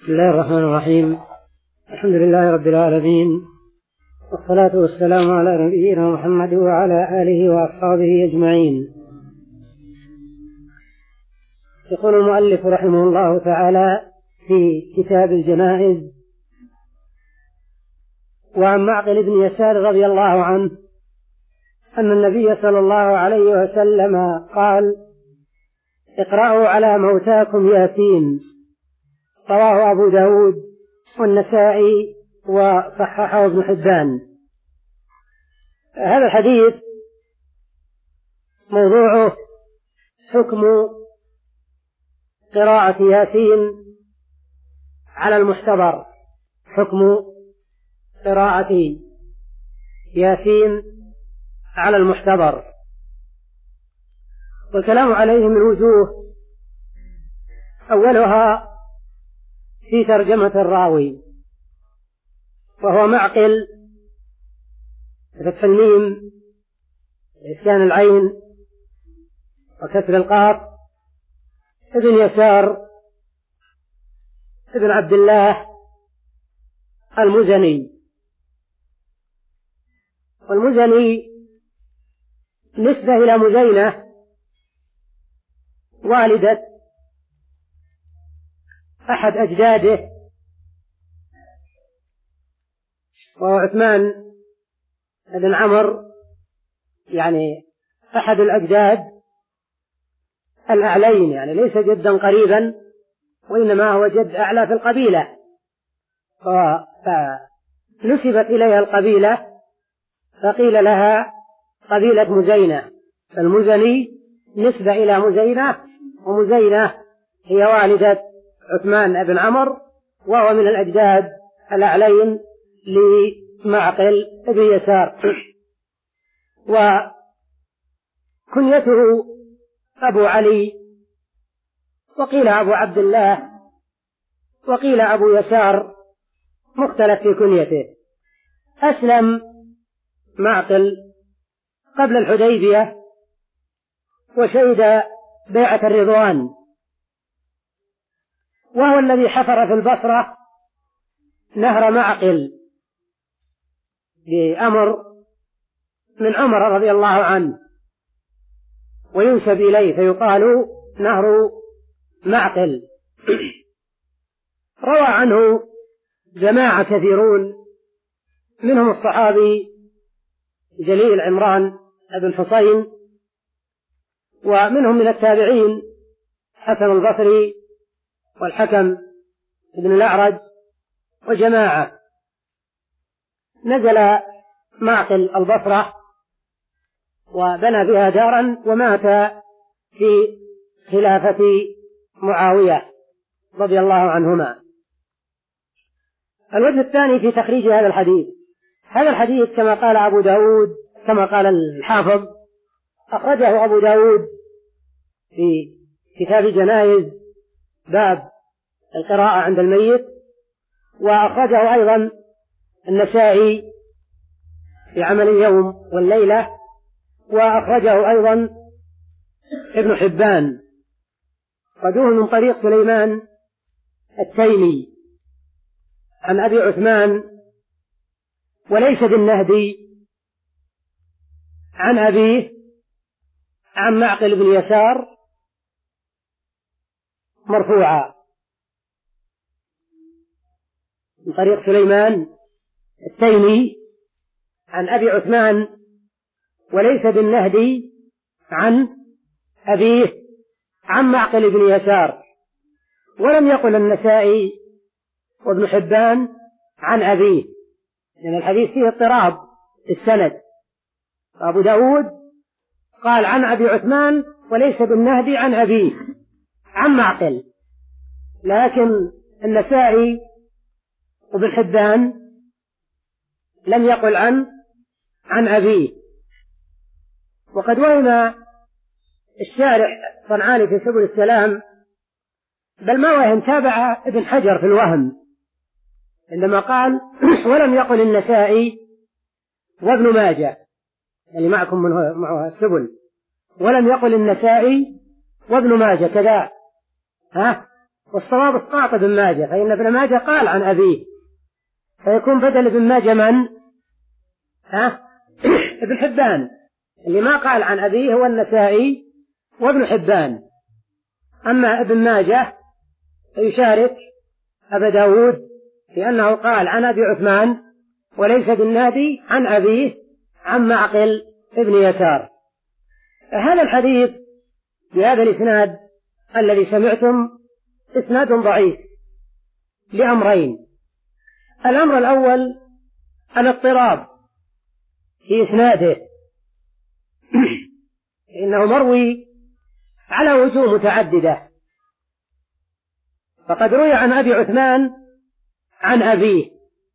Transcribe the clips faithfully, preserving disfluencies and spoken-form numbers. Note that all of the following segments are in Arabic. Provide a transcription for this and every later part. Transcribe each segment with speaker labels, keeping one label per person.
Speaker 1: بسم الله الرحمن الرحيم. الحمد لله رب العالمين، والصلاة والسلام على نبينا محمد وعلى آله وأصحابه أجمعين. يقول المؤلف رحمه الله تعالى في كتاب الجنائز: وعن معقل بن يسار رضي الله عنه أن النبي صلى الله عليه وسلم قال: اقرأوا على موتاكم ياسين. رواه أبو داود والنسائي وصححه ابن حبان. هذا الحديث موضوعه حكم قراءة ياسين على المحتضر، حكم قراءة ياسين على المحتضر. والكلام عليه من وجوه، أولها في ترجمة الراوي، وهو معقل بفتح الميم بإسكان العين وكسر القاف ابن يسار ابن عبد الله المزني. والمزني نسبة إلى مزينة والدة أحد أجداده، وهو عثمان بن عمرو، يعني أحد الأجداد الأعلين، يعني ليس جدا قريبا وإنما هو جد أعلى في القبيلة، فنسبت إليها القبيلة فقيل لها قبيلة مزينة. فالمزني نسبة إلى مزينة، ومزينة هي والدة عثمان بن عمرو، وهو من الأجداد الأعلين لمعقل بن يسار. وكنيته أبو علي، وقيل أبو عبد الله، وقيل أبو يسار، مختلف في كنيته. أسلم معقل قبل الحديبية وشهد بيعة الرضوان، وهو الذي حفر في البصرة نهر معقل بأمر من عمر رضي الله عنه، وينسب إليه فيقال نهر معقل. روى عنه جماعة كثيرون، منهم الصحابي جليل عمران بن حسين، ومنهم من التابعين حسن البصري والحكم بن الأعرج وجماعة. نزل معقل البصرة وبنى بها دارا، ومات في خلافة معاوية رضي الله عنهما. الوجه الثاني في تخريج هذا الحديث: هذا الحديث كما قال أبو داود، كما قال الحافظ، أخرجه أبو داود في كتاب جنائز باب القراءة عند الميت، وأخرجه أيضا النسائي في عمل اليوم والليلة، وأخرجه أيضا ابن حبان، قدوه من طريق سليمان التيمي عن أبي عثمان وليس بالنهدي عن أبيه عن معقل بن يسار مرفوعا، من طريق سليمان التيمي عن أبي عثمان وليس بالنهدي عن أبيه عن معقل بن يسار. ولم يقل النسائي وابن حبان عن أبيه، لأن يعني الحديث فيه اضطراب في السند. أبو داود قال عن أبي عثمان وليس بالنهدي عن أبيه عن معقل، لكن النسائي وابن حبان لم يقل عن عن أبيه. وقد وهم الشارح صنعاني في سبل السلام، بل ما وهم، تابع ابن حجر في الوهم عندما قال ولم يقل النسائي وابن ماجه، يعني معكم من معه السبل، ولم يقل النسائي وابن ماجه كذا، ها والصواب اسقاط ابن ماجه، فإن ابن ماجه قال عن أبيه، فيكون بدل ابن ماجه من؟ ها؟ ابن حبان. اللي ما قال عن أبيه هو النسائي وابن حبان. أما ابن ماجه يشارك أبا داود لأنه قال عن أبي عثمان وليس بالنادي عن أبيه عن معقل ابن يسار. هذا الحديث بهذا الإسناد الذي سمعتم إسناد ضعيف لأمرين. الأمر الأول الاضطراب في إسناده، إنه مروي على وجوه متعددة، فقد روي عن أبي عثمان عن أبيه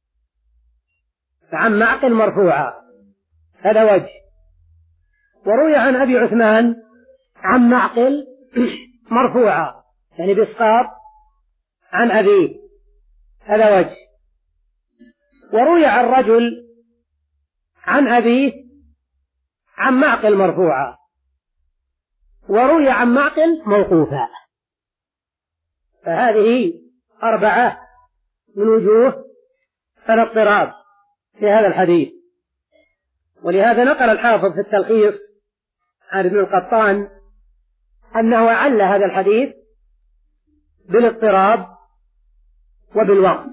Speaker 1: عن معقل مرفوعا، هذا وجه، وروي عن أبي عثمان عن معقل مرفوعا يعني بإسقاط عن أبيه، هذا وجه، وروي عن رجل عن أبيه عن معقل مرفوعا، وروي عن معقل موقوفا. فهذه أربعة من وجوه الاضطراب في هذا الحديث. ولهذا نقل الحافظ في التلخيص عن ابن القطان أنه عل هذا الحديث بالاضطراب وبالوقت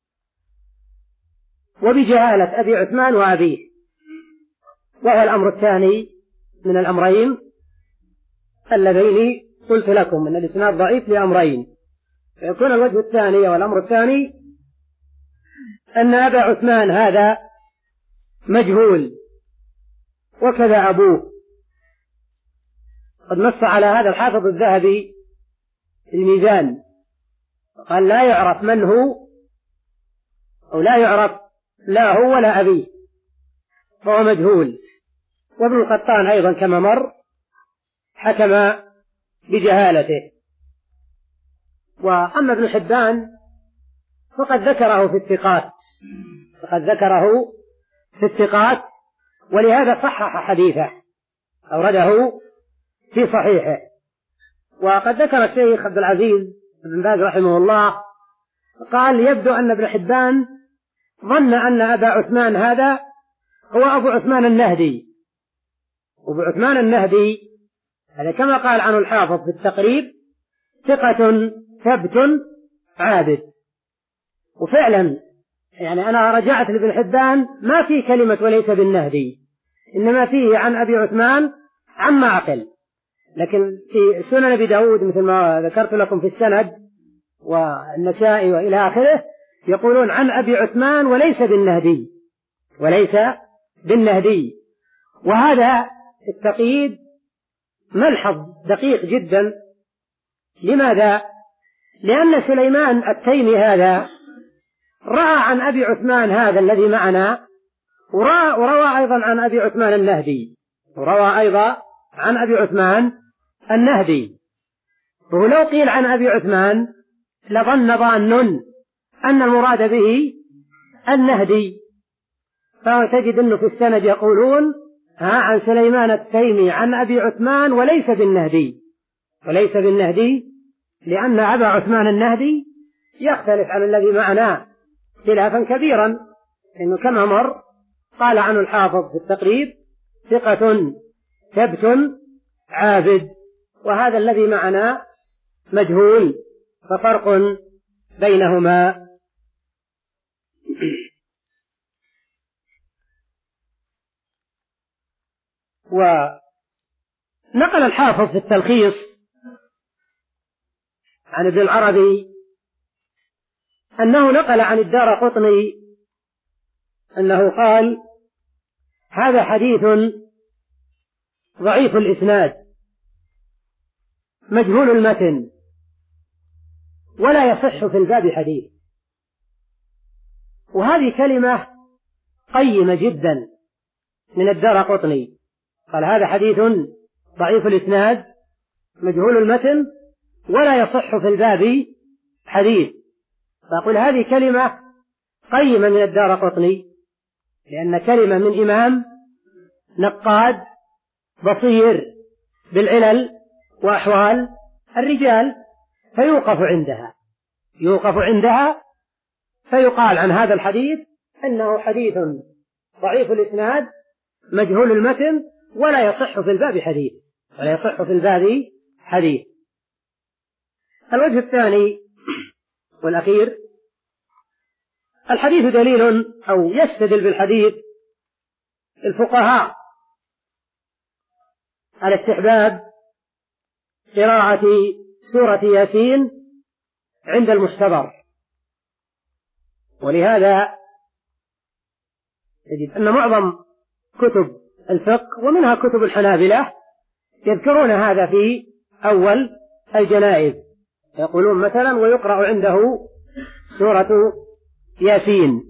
Speaker 1: وبجهالة أبي عثمان وأبيه، وهو الأمر الثاني من الأمرين اللذين قلت لكم أن الإسناد ضعيف لأمرين، فيكون الوجه الثاني والأمر الثاني أن أبا عثمان هذا مجهول وكذا أبوه. قد نص على هذا الحافظ الذهبي في الميزان، قال لا يعرف من هو أو لا يعرف لا هو ولا أبيه، فهو مجهول. وابن القطان أيضا كما مر حكم بجهالته. وأما ابن حبان فقد ذكره في الثقات، فقد ذكره في الثقات ولهذا صحح حديثه، أورده في صحيحه. وقد ذكر الشيخ عبد العزيز بن باز رحمه الله قال يبدو أن ابن حبان ظن أن أبا عثمان هذا هو أبو عثمان النهدي، وأبو عثمان النهدي هذا كما قال عنه الحافظ في التقريب ثقة ثبت عابد. وفعلا يعني أنا رجعت لابن حبان ما في كلمة وليس بالنهدي، إنما فيه عن أبي عثمان عن معقل، لكن في سنن أبي داود مثل ما ذكرت لكم في السند والنسائي وإلى آخره يقولون عن أبي عثمان وليس بالنهدي، وليس بالنهدي. وهذا التقييد ملحظ دقيق جدا. لماذا؟ لأن سليمان التيمي هذا رأى عن أبي عثمان هذا الذي معنا، وروى أيضا عن أبي عثمان النهدي، وروى أيضا عن أبي عثمان النهدي. ولو قيل عن أبي عثمان لظن ظان أن المراد به النهدي، فتجد أنه في السند يقولون ها عن سليمان التيمي عن أبي عثمان وليس بالنهدي، وليس بالنهدي، لأن أبا عثمان النهدي يختلف عن الذي معنا خلافا كبيرا، إنه كما مر قال عنه الحافظ في التقريب ثقة ثبت عابد، وهذا الذي معنا مجهول، ففرق بينهما. ونقل الحافظ في التلخيص عن ابن العربي أنه نقل عن الدارقطني أنه قال هذا حديث ضعيف الإسناد مجهول المتن ولا يصح في الباب حديث. وهذه كلمة قيمة جدا من الدارقطني، قال هذا حديث ضعيف الإسناد مجهول المتن ولا يصح في الباب حديث. فأقول هذه كلمة قيمة من الدارقطني، لأن كلمة من إمام نقاد بصير بالعلل وأحوال الرجال، فيوقف عندها يوقف عندها فيقال عن هذا الحديث أنه حديث ضعيف الإسناد مجهول المتن ولا يصح في الباب حديث ولا يصح في الباب حديث. الوجه الثاني والأخير: الحديث دليل أو يستدل بالحديث الفقهاء على استحباب قراءة سورة ياسين عند المحتضر، ولهذا تجد أن معظم كتب الفقه ومنها كتب الحنابلة يذكرون هذا في أول الجنائز، يقولون مثلا ويقرأ عنده سورة ياسين.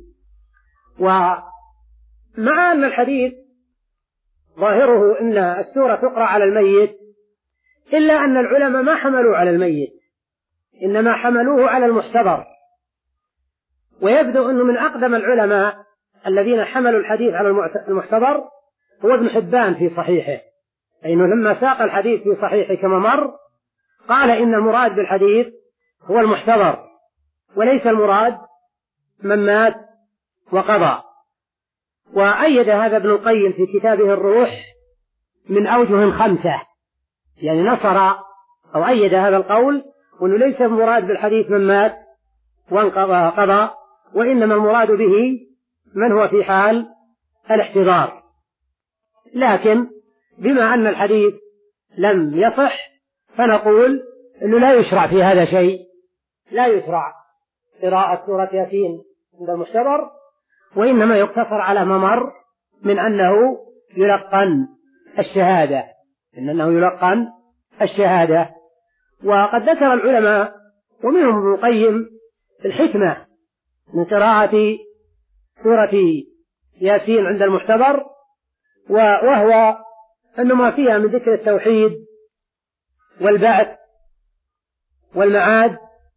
Speaker 1: ومع أن الحديث ظاهره أن السورة تقرأ على الميت، إلا أن العلماء ما حملوا على الميت، إنما حملوه على المحتضر. ويبدو أنه من أقدم العلماء الذين حملوا الحديث على المحتضر هو ابن حبان في صحيحه، لأنه لما ساق الحديث في صحيحه كما مر قال إن المراد بالحديث هو المحتضر وليس المراد من مات وقضى. وأيد هذا ابن القيم في كتابه الروح من أوجه خمسة، يعني نصر أو أيد هذا القول وأنه ليس المراد بالحديث من مات وانقضى قضى، وإنما المراد به من هو في حال الاحتضار. لكن بما أن الحديث لم يصح فنقول أنه لا يشرع في هذا شيء، لا يشرع قراءة سورة ياسين عند المحتضر، وإنما يقتصر على ما مر من أنه يلقن الشهادة إن أنه يلقن الشهادة. وقد ذكر العلماء ومنهم ابن القيم الحكمة من قراءة سورة ياسين عند المحتضر، وهو أن ما فيها من ذكر التوحيد والبعث والمعاد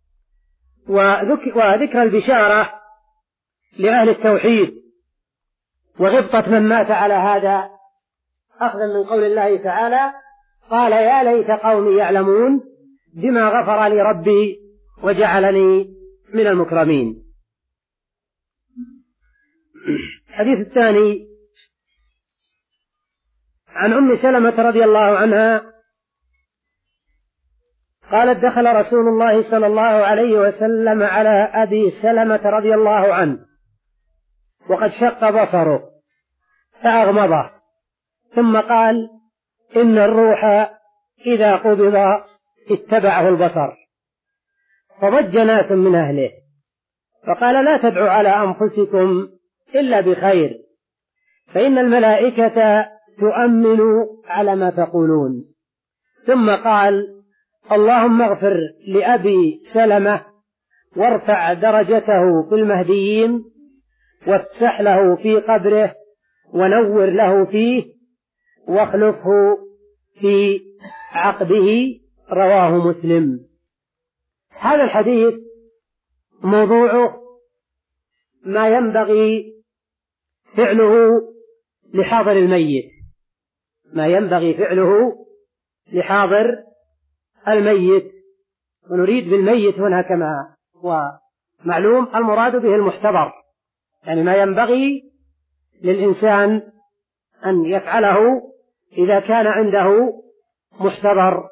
Speaker 1: وذكر البشارة لأهل التوحيد وغبطة من مات على هذا، أخذا من قول الله تعالى: قال يا ليت قومي يعلمون بما غفر لي ربي وجعلني من المكرمين. الحديث الثاني عن أم سلمة رضي الله عنها قالت: دخل رسول الله صلى الله عليه وسلم على أبي سلمة رضي الله عنه وقد شق بصره فأغمضه، ثم قال: إن الروح إذا قبض اتبعه البصر. فضج ناس من أهله فقال: لا تدعوا على أنفسكم إلا بخير، فإن الملائكة تؤمن على ما تقولون. ثم قال: اللهم اغفر لأبي سلمة وارفع درجته في المهديين وافسح له في قبره ونور له فيه واخلفه في عقبه. رواه مسلم. هذا الحديث موضوعه ما ينبغي فعله لحاضر الميت، ما ينبغي فعله لحاضر الميت. ونريد بالميت هنا كما هو معلوم المراد به المحتضر، يعني ما ينبغي للإنسان أن يفعله إذا كان عنده محتضر.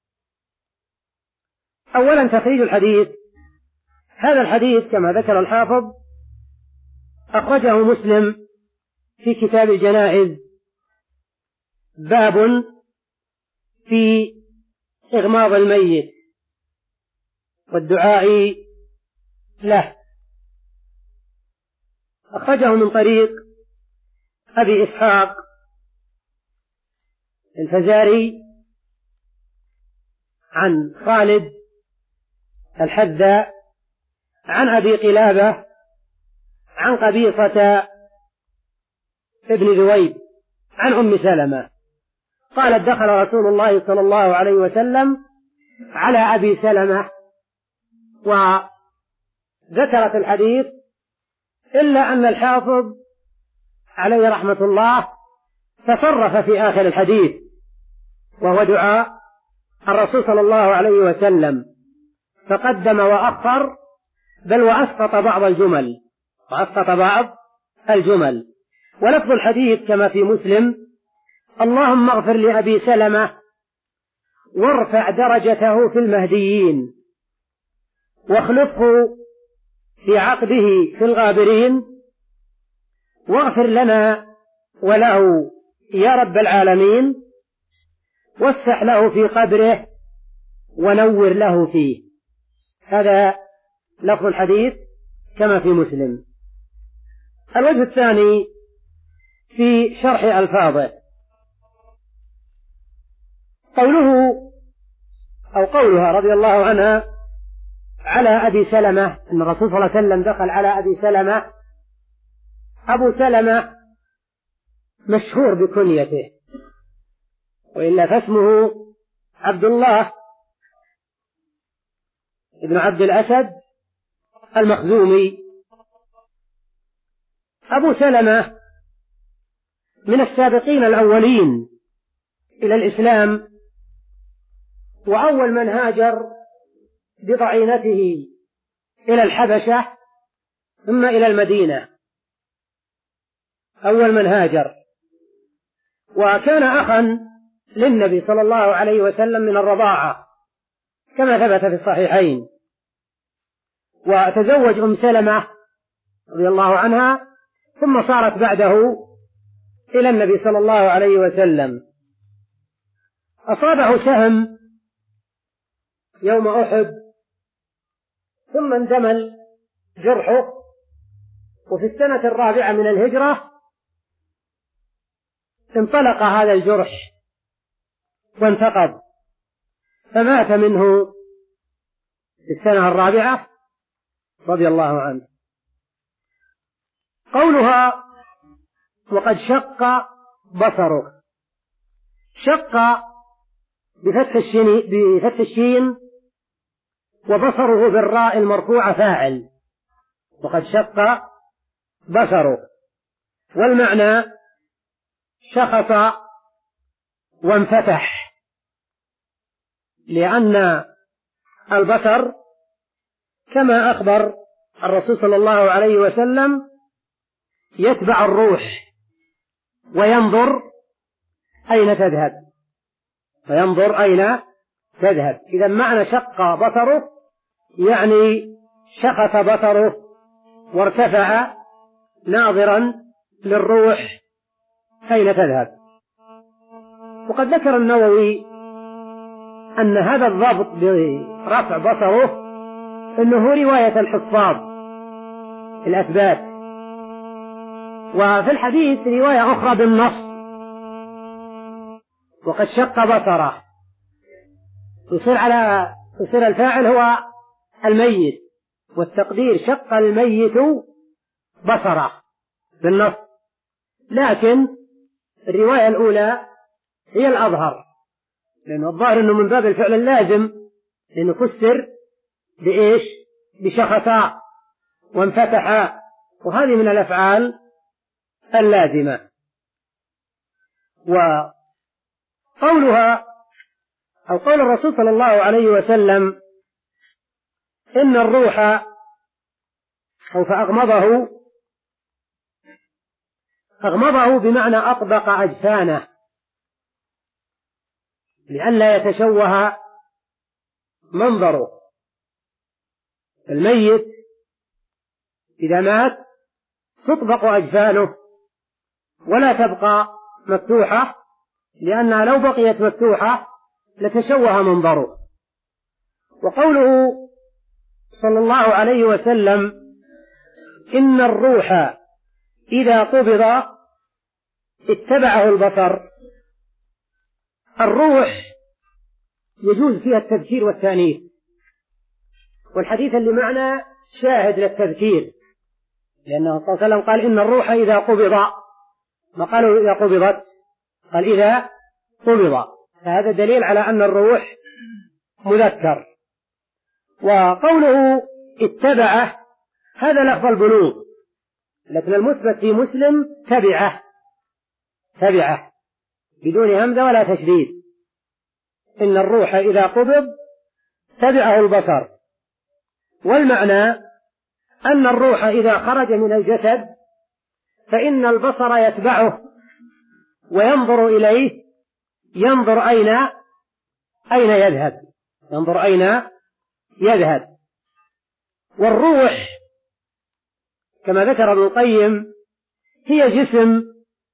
Speaker 1: أولا تخريج الحديث. هذا الحديث كما ذكر الحافظ أخرجه مسلم في كتاب الجنائز، باب في إغماض الميت والدعاء له. أخرجه من طريق أبي إسحاق الفزاري عن خالد الحذاء عن أبي قلابة عن قبيصة ابن ذويب عن أم سلمة قالت: دخل رسول الله صلى الله عليه وسلم على أبي سلمة، وذكرت الحديث إلا أن الحافظ عليه رحمة الله تصرف في آخر الحديث وهو دعاء الرسول صلى الله عليه وسلم، فقدم وأخر، بل وأسقط بعض الجمل وأسقط بعض الجمل. ولفظ الحديث كما في مسلم: اللهم اغفر لأبي سلمة وارفع درجته في المهديين واخلفه في عقبه في الغابرين واغفر لنا وله يا رب العالمين وافسح له في قبره ونور له فيه. هذا لفظ الحديث كما في مسلم. الوجه الثاني في شرح ألفاظه، قوله أو قولها رضي الله عنها على أبي سلمة، أن الرسول صلى الله عليه وسلم دخل على أبي سلمة. أبو سلمة مشهور بكنيته، وإلا فاسمه عبد الله ابن عبد الأسد المخزومي. أبو سلمة من السابقين الأولين إلى الإسلام، وأول من هاجر بضعينته إلى الحبشة ثم إلى المدينة، أول من هاجر، وكان أخا للنبي صلى الله عليه وسلم من الرضاعة كما ثبت في الصحيحين. وتزوج أم سلمة رضي الله عنها، ثم صارت بعده إلى النبي صلى الله عليه وسلم. أصابه سهم يوم أحد ثم اندمل جرحه، وفي السنة الرابعة من الهجرة انطلق هذا الجرح وانتقض، فمات منه في السنة الرابعة رضي الله عنه. قولها وقد شق بصره، شق بفتح الشين, بفتح الشين وبصره بالراء المرفوعة فاعل، وقد شق بصره، والمعنى شخص وانفتح، لأن البصر كما أخبر الرسول صلى الله عليه وسلم يتبع الروح وينظر أين تذهب، فينظر أين تذهب. إذا معنى شق بصره يعني شخص بصره وارتفع ناظرا للروح أين تذهب. وقد ذكر النووي أن هذا الضبط برفع بصره إنه رواية الحفاظ الأثبات، وفي الحديث رواية أخرى بالنص وقد شق بصره، يصير على يصير الفاعل هو الميت، والتقدير شق الميت بصره بالنص، لكن الرواية الأولى هي الأظهر، لأنه الظاهر أنه من باب الفعل اللازم، لأنه فسر بإيش؟ بشخصا وانفتح، وهذه من الأفعال اللازمة. وقولها أو قول الرسول صلى الله عليه وسلم إن الروح أو فأغمضه، أغمضه بمعنى أطبق أجفانه لئلا يتشوه منظره. الميت إذا مات تطبق أجفانه ولا تبقى مفتوحة، لأنها لو بقيت مفتوحة لتشوه منظره. وقوله صلى الله عليه وسلم إن الروح إذا قبض اتبعه البصر، الروح يجوز فيها التذكير والتأنيث، والحديث اللي معنا شاهد للتذكير، لأنه صلى الله عليه وسلم قال إن الروح إذا قبض، ما قالوا إذا قبضت، قال إذا قبض، فهذا دليل على أن الروح مذكر. وقوله اتبعه هذا لفظ البلوغ، لكن المثبت في مسلم تبعه، تبعه بدون همزة ولا تشديد. إن الروح إذا قبض تبعه البصر، والمعنى أن الروح إذا خرج من الجسد فإن البصر يتبعه وينظر إليه، ينظر أين أين يذهب ينظر أين يذهب. والروح كما ذكر ابن القيم هي جسم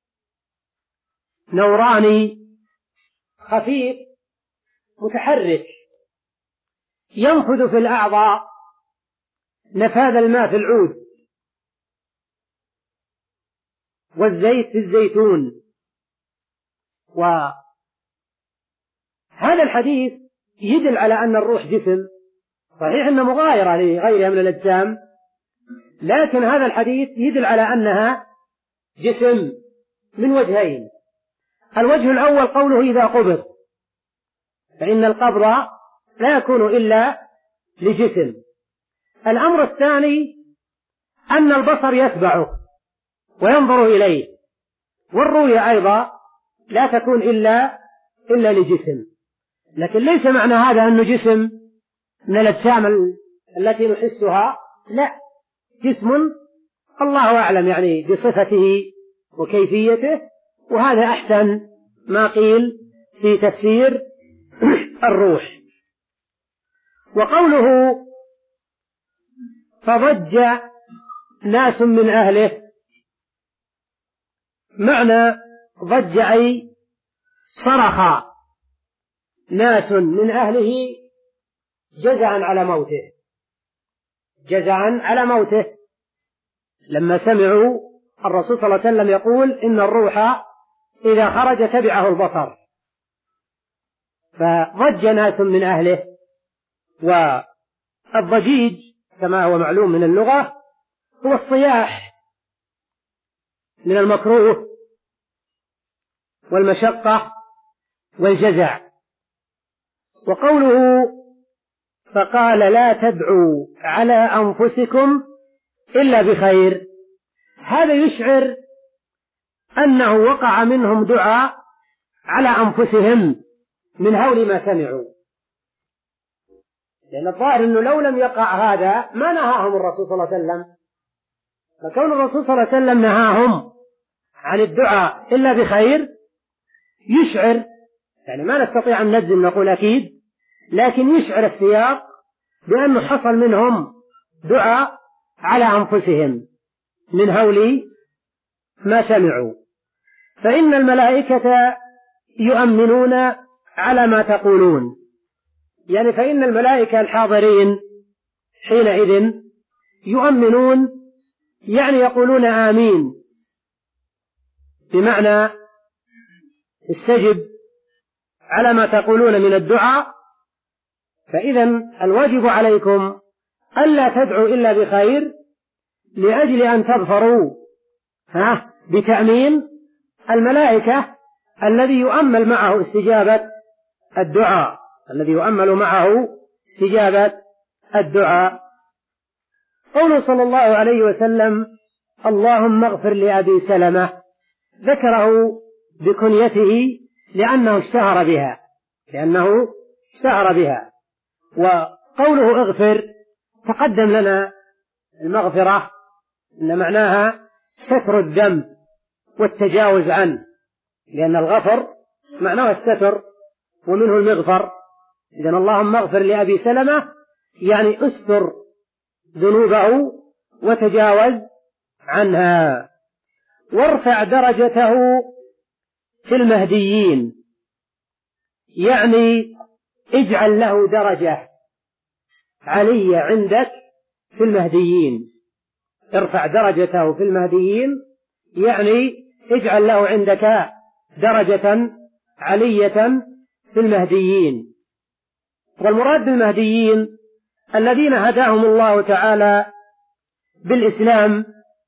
Speaker 1: نوراني خفيف متحرك ينفذ في الأعضاء نفاذ الماء في العود والزيت في الزيتون. وهذا الحديث يدل على أن الروح جسم، صحيح أنها مغايرة لغيرها من الأجسام، لكن هذا الحديث يدل على أنها جسم من وجهين. الوجه الأول قوله إذا قبض، فإن القبض لا يكون إلا لجسم. الأمر الثاني أن البصر يتبعه وينظر إليه، والرؤية أيضا لا تكون إلا إلا لجسم. لكن ليس معنى هذا أنه جسم من الأجسام التي نحسها، لا، جسم الله أعلم يعني بصفته وكيفيته، وهذا أحسن ما قيل في تفسير الروح. وقوله فضج ناس من أهله، معنى ضج أي صرخ ناس من أهله جزعا على موته، جزعا على موته لما سمعوا الرسول صلى الله عليه وسلم يقول إن الروح إذا خرج تبعه البصر، فضج ناس من أهله. والضجيج كما هو معلوم من اللغة هو الصياح من المكروه والمشقة والجزع. وقوله فقال لا تدعوا على أنفسكم إلا بخير، هذا يشعر أنه وقع منهم دعاء على أنفسهم من هول ما سمعوا، لأن الظاهر أنه لو لم يقع هذا ما نهاهم الرسول صلى الله عليه وسلم، فكون الرسول صلى الله عليه وسلم نهاهم عن الدعاء إلا بخير يشعر، يعني ما نستطيع أن نجزم نقول أكيد، لكن يشعر السياق بأنه حصل منهم دعاء على أنفسهم من هول ما سمعوا. فإن الملائكة يؤمنون على ما تقولون، يعني فإن الملائكة الحاضرين حينئذ يؤمنون، يعني يقولون آمين، بمعنى استجب على ما تقولون من الدعاء. فإذا الواجب عليكم ألا تدعوا إلا بخير لأجل أن تظفروا ها بتأمين الملائكة الذي يؤمل معه استجابة الدعاء الذي يؤمل معه استجابة الدعاء. قوله صلى الله عليه وسلم اللهم اغفر لأبي سلمة، ذكره بكنيته لأنه اشتهر بها لأنه اشتهر بها وقوله اغفر تقدم لنا المغفرة إن معناها ستر الذنب والتجاوز عنه، لأن الغفر معناه الستر ومنه المغفر. إذن اللهم اغفر لأبي سلمة يعني استر ذنوبه وتجاوز عنها، وارفع درجته في المهديين، يعني اجعل له درجة علية عندك في المهديين. ارفع درجته في المهديين يعني اجعل له عندك درجة علية في المهديين. والمراد بالمهديين الذين هداهم الله تعالى بالإسلام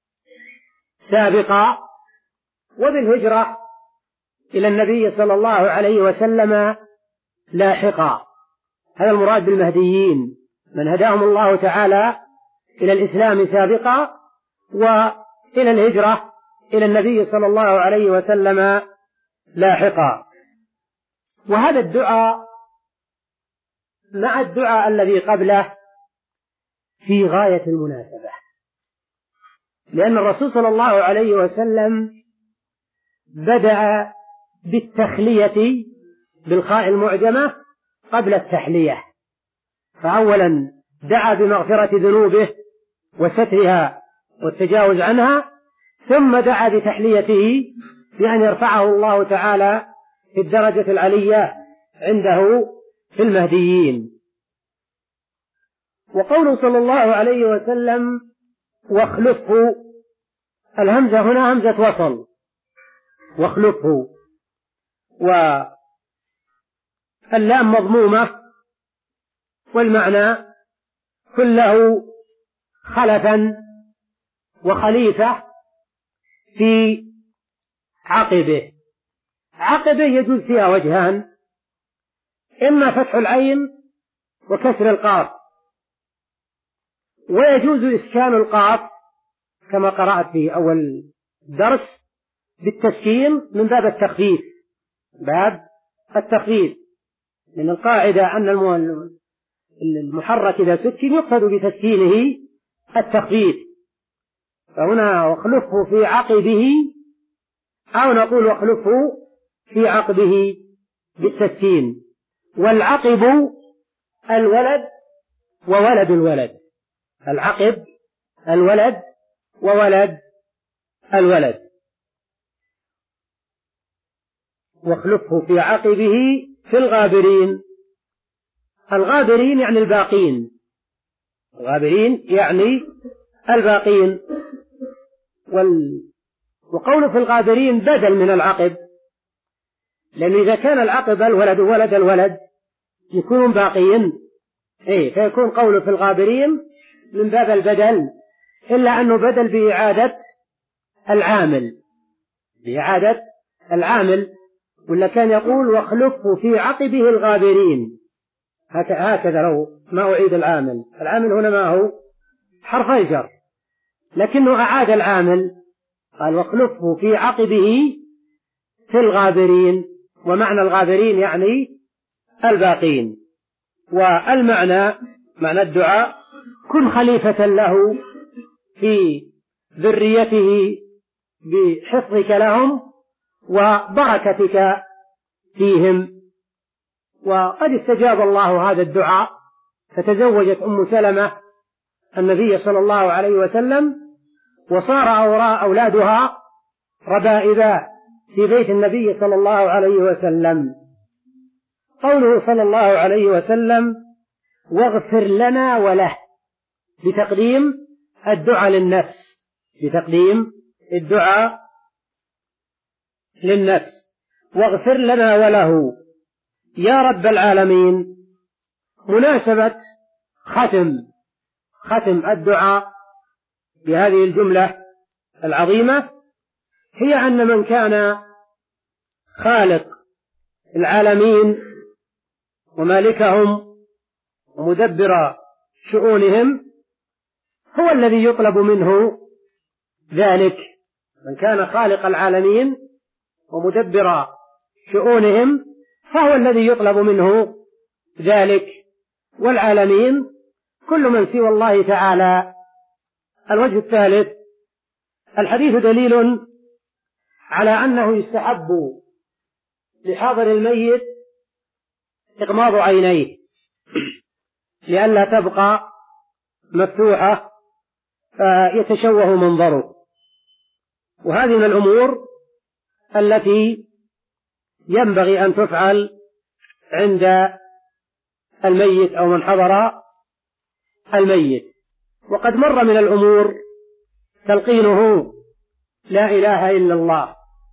Speaker 1: سابقا وبالهجرة إلى النبي صلى الله عليه وسلم لاحقا، هذا المراد بالمهديين، من هداهم الله تعالى إلى الإسلام سابقا وإلى الهجرة إلى النبي صلى الله عليه وسلم لاحقا. وهذا الدعاء مع الدعاء الذي قبله في غاية المناسبة، لأن الرسول صلى الله عليه وسلم بدأ بالتخلية بالخاء المعجمة قبل التحلية، فأولا دعا بمغفرة ذنوبه وسترها والتجاوز عنها، ثم دعا بتحليته بأن يرفعه الله تعالى في الدرجة العلية عنده في المهديين. وقوله صلى الله عليه وسلم واخلفه، الهمزة هنا همزة وصل، واخلفه، واللام مضمومة، والمعنى كله خلفا وخليفة في عقبه. عقبه يجوز فيها وجهان، إما فتح العين وكسر القاف، ويجوز إسكان القاف كما قرأت في أول درس بالتسكين من باب التخفيف، باب التخفيف، لأن القاعدة أن المحرك إذا سكن يقصد بتسكينه التخفيف، فهنا واخلفه في عقبه، أو نقول واخلفه في عقبه بالتسكين. والعقب الولد وولد الولد، العقب الولد وولد الولد. واخلفه في عقبه في الغابرين. الغابرين يعني الباقين، الغابرين يعني الباقين. وال... وقوله في الغابرين بدل من العقب، لأنه إذا كان العقب الولد ولد الولد يكونون باقين، إيه، فيكون قوله في الغابرين من باب البدل، إلا أنه بدل بإعادة العامل، بإعادة العامل، ولا كان يقول واخلفه في عقبه الغابرين، هكذا لو ما أعيد العامل. العامل هنا ما هو حرف الجر، لكنه أعاد العامل، قال واخلفه في عقبه في الغابرين، ومعنى الغابرين يعني الباقين. والمعنى معنى الدعاء كن خليفة له في ذريته بحفظك لهم وبركتك فيهم. وقد استجاب الله هذا الدعاء، فتزوجت أم سلمة النبي صلى الله عليه وسلم، وصار أولادها ربائبا في بيت النبي صلى الله عليه وسلم. قوله صلى الله عليه وسلم واغفر لنا وله، بتقديم الدعاء للنفس، بتقديم الدعاء للنفس. واغفر لنا وله يا رب العالمين. مناسبة ختم ختم الدعاء بهذه الجملة العظيمة هي أن من كان خالق العالمين ومالكهم ومدبر شؤونهم هو الذي يطلب منه ذلك. من كان خالق العالمين ومدبر شؤونهم فهو الذي يطلب منه ذلك. والعالمين كل من سوى الله تعالى. الوجه الثالث: الحديث دليل على أنه يستحب لحاضر الميت إغماض عينيه لئلا تبقى مفتوحة فيتشوه منظره، وهذه من الأمور التي ينبغي أن تفعل عند الميت أو من حضر الميت. وقد مر من الأمور تلقينه لا إله إلا الله،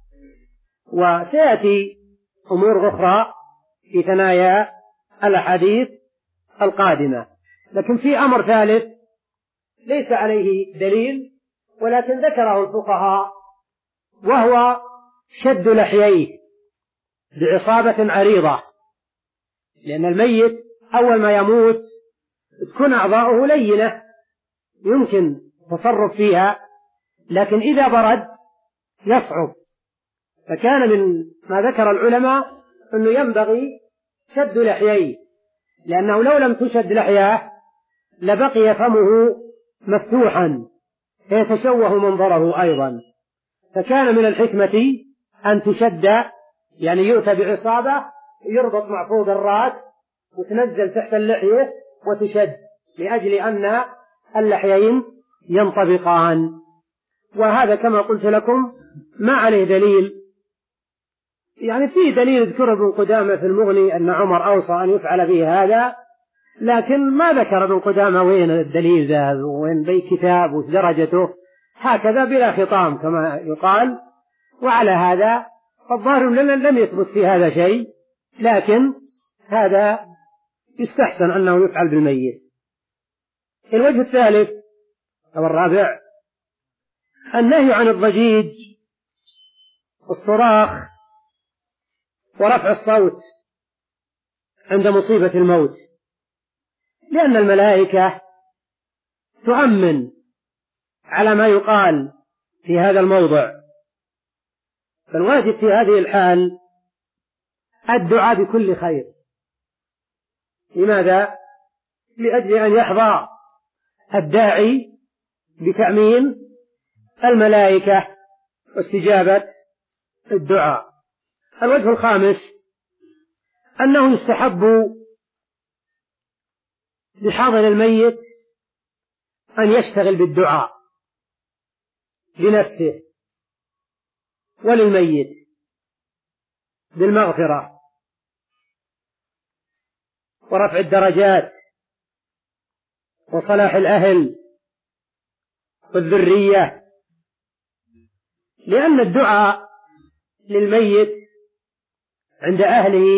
Speaker 1: وسيأتي أمور أخرى في ثنايا الأحاديث القادمة. لكن في أمر ثالث ليس عليه دليل ولكن ذكره الفقهاء، وهو شد لحييه بعصابة عريضة، لأن الميت أول ما يموت تكون أعضاؤه لينة يمكن تصرف فيها، لكن إذا برد يصعب. فكان من ما ذكر العلماء أنه ينبغي شد لحييه، لأنه لو لم تشد لحياه لبقي فمه مفتوحا فيتشوه منظره أيضا. فكان من الحكمة أن تشد، يعني يؤتى بعصابة يربط مع فوق الرأس وتنزل تحت اللحية وتشد، لأجل أن اللحيين ينطبقان. وهذا كما قلت لكم ما عليه دليل، يعني فيه دليل ذكر ابن قدامة في المغني أن عمر أوصى أن يفعل به هذا، لكن ما ذكر ابن قدامة وين الدليل ذا وين بي كتاب ودرجته، هكذا بلا خطام كما يقال. وعلى هذا الظاهر لم يثبت في هذا شيء، لكن هذا يستحسن أنه يفعل بالميت. الوجه الثالث أو الرابع النهي عن الضجيج والصراخ ورفع الصوت عند مصيبة الموت، لأن الملائكة تؤمن على ما يقال في هذا الموضع. فالواجب في هذه الحال الدعاء بكل خير. لماذا؟ لأجل أن يحظى الداعي بتأمين الملائكة واستجابة الدعاء. الوجه الخامس أنه يستحب لحاضر الميت أن يشتغل بالدعاء لنفسه وللميت بالمغفرة ورفع الدرجات وصلاح الأهل والذرية، لأن الدعاء للميت عند أهله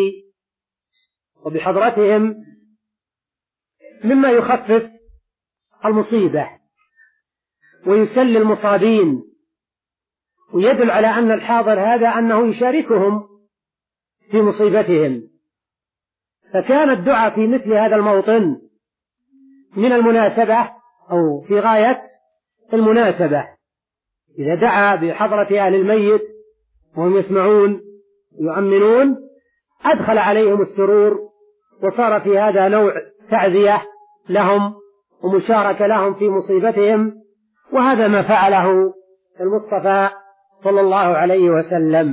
Speaker 1: وبحضرتهم مما يخفف المصيبة ويسلي المصابين، ويدل على أن الحاضر هذا أنه يشاركهم في مصيبتهم. فكان الدعاء في مثل هذا الموطن من المناسبة أو في غاية المناسبة. إذا دعا بحضرة أهل الميت وهم يسمعون يؤمنون أدخل عليهم السرور، وصار في هذا نوع تعزية لهم ومشاركة لهم في مصيبتهم. وهذا ما فعله المصطفى صلى الله عليه وسلم.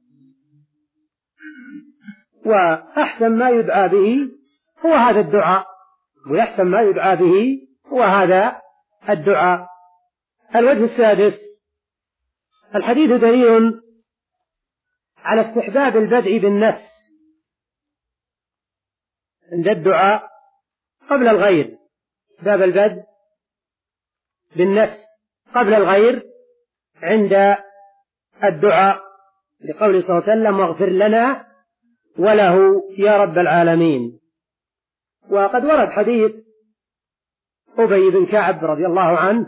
Speaker 1: وأحسن ما يدعى به هو هذا الدعاء، ويحسن ما يدعى به هو هذا الدعاء. الوجه السادس الحديث دليل على استحباب البدء بالنفس عند الدعاء قبل الغير، باب البدء بالنفس قبل الغير عند الدعاء، لقوله صلى الله عليه وسلم واغفر لنا وله يا رب العالمين. وقد ورد حديث أبي بن كعب رضي الله عنه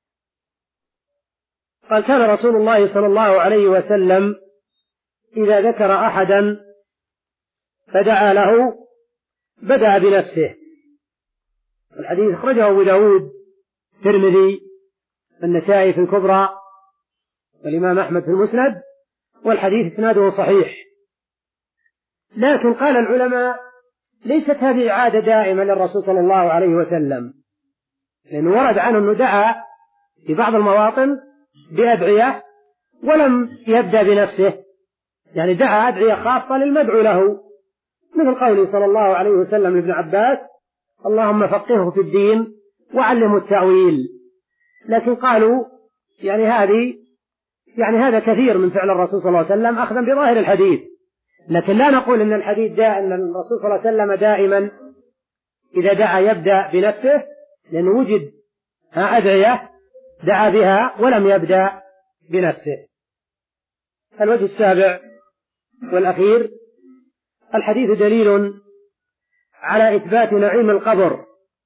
Speaker 1: قال كان رسول الله صلى الله عليه وسلم إذا ذكر أحدا فدعا له بدأ بنفسه. الحديث أخرجه أبو داود الترمذي النسائي في الكبرى والإمام أحمد في المسند، والحديث إسناده صحيح. لكن قال العلماء ليست هذه عادة دائمة للرسول صلى الله عليه وسلم، لأنه ورد عنه أنه دعا في بعض المواطن بأدعية ولم يبدأ بنفسه، يعني دعا أدعية خاصة للمدعو له، مثل قوله صلى الله عليه وسلم لابن عباس اللهم فقهه في الدين وعلمه التأويل. لكن قالوا يعني هذه يعني هذا كثير من فعل الرسول صلى الله عليه وسلم أخذا بظاهر الحديث، لكن لا نقول أن الحديث داء أن الرسول صلى الله عليه وسلم دائما إذا دعا يبدأ بنفسه، لأنه وجد أدعية دعا بها ولم يبدأ بنفسه. الوجه السابع والأخير الحديث دليل على إثبات نعيم القبر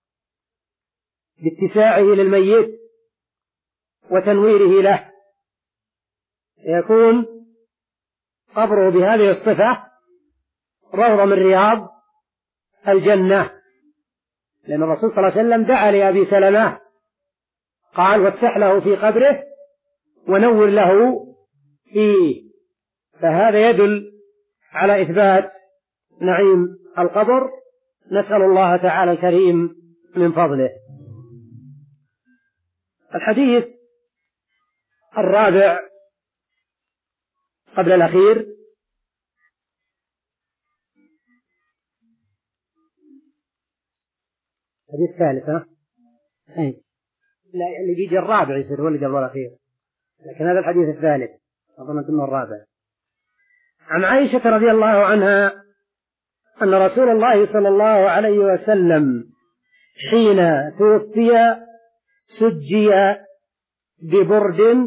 Speaker 1: باتساعه للميت وتنويره له، يكون قبره بهذه الصفة روضة من رياض الجنة، لأن الرسول صلى الله عليه وسلم دعا لأبي سلمة قال وافسح له في قبره ونور له فيه، فهذا يدل على إثبات نعيم القبر. نسأل الله تعالى الكريم من فضله. الحديث الرابع قبل الأخير الحديث الثالث، ها؟ أي لا، اللي بيجي الرابع يصير هو اللي قبل الأخير، لكن هذا الحديث الثالث أظن أنه الرابع. عن عائشة رضي الله عنها أن رسول الله صلى الله عليه وسلم حين توفي سجي ببرد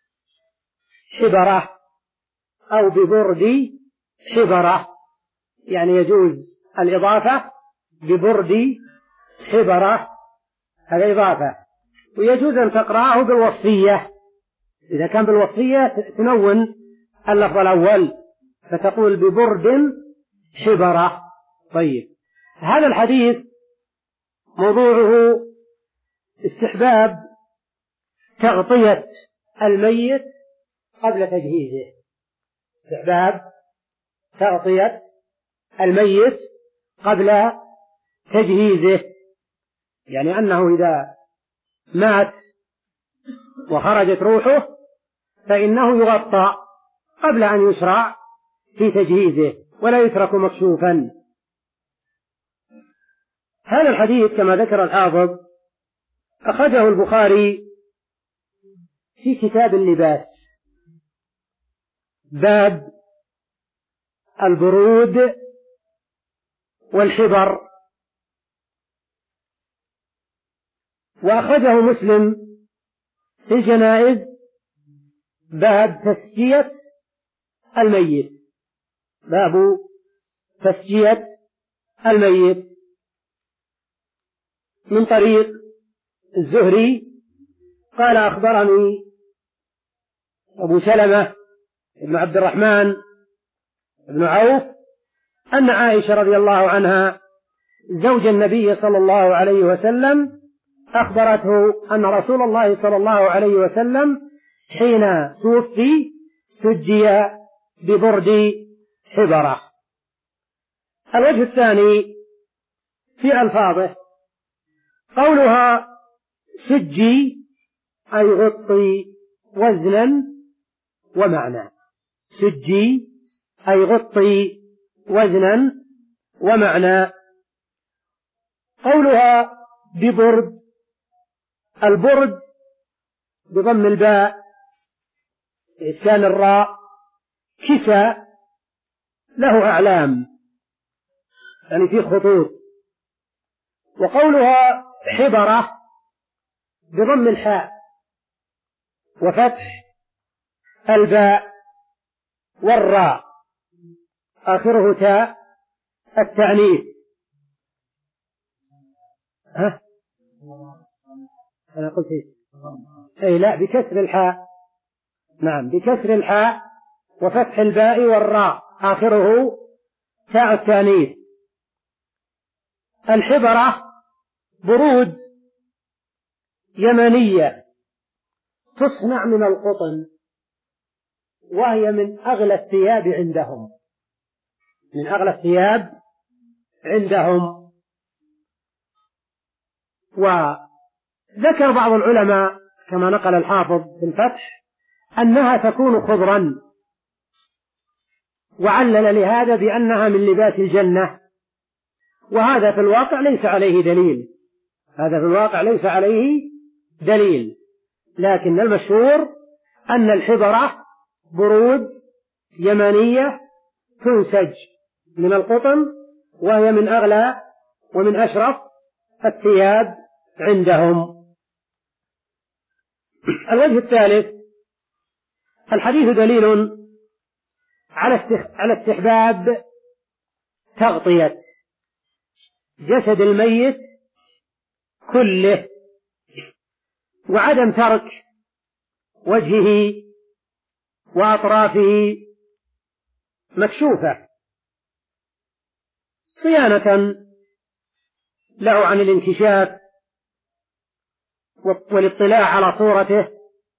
Speaker 1: حبرة أو ببرد حبرة، يعني يجوز الإضافة ببرد حبرة، هذا إضافة، ويجوز أن تقرأه بالوصفية، إذا كان بالوصفية تنون اللفظ الأول فتقول ببرد حبرة. طيب، هذا الحديث موضوعه استحباب تغطية الميت قبل تجهيزه، استحباب تغطية الميت قبل تجهيزه، يعني أنه إذا مات وخرجت روحه فإنه يغطى قبل أن يشرع في تجهيزه ولا يترك مكشوفا. هذا الحديث كما ذكر الحافظ أخرجه البخاري في كتاب اللباس، باب البرود والحبر، وأخرجه مسلم في الجنائز، باب تسجية الميت، باب تسجية الميت، من طريق الزهري قال أخبرني أبو سلمة بن عبد الرحمن بن عوف أن عائشة رضي الله عنها زوج النبي صلى الله عليه وسلم أخبرته أن رسول الله صلى الله عليه وسلم حين توفي سجي ببرد حبرة. الوجه الثاني في ألفاظه، قولها سجي أي غطي وزنا ومعنى، سجي أي غطي وزنا ومعنى. قولها ببرد، البرد بضم الباء بإسكان الراء، كسى له أعلام يعني فيه خطوط. وقولها حبرة بضم الحاء وفتح الباء والراء آخره تاء التعنيف. ها؟ أنا قلت أي لا، بكسر الحاء، نعم بكسر الحاء وفتح الباء والراء آخره تاء التانيث. الحبرة برود يمنية تصنع من القطن، وهي من أغلى الثياب عندهم، من أغلى الثياب عندهم. وذكر بعض العلماء كما نقل الحافظ في الفتح أنها تكون خضرا، وعلل لهذا بأنها من لباس الجنة، وهذا في الواقع ليس عليه دليل، هذا في الواقع ليس عليه دليل، لكن المشهور أن الحبرة برود يمنية تنسج من القطن، وهي من أغلى ومن أشرف الثياب عندهم. الوجه الثالث، الحديث دليل على استحباب تغطية جسد الميت كله، وعدم ترك وجهه وأطرافه مكشوفة صيانة له عن الانكشاف والاطلاع على صورته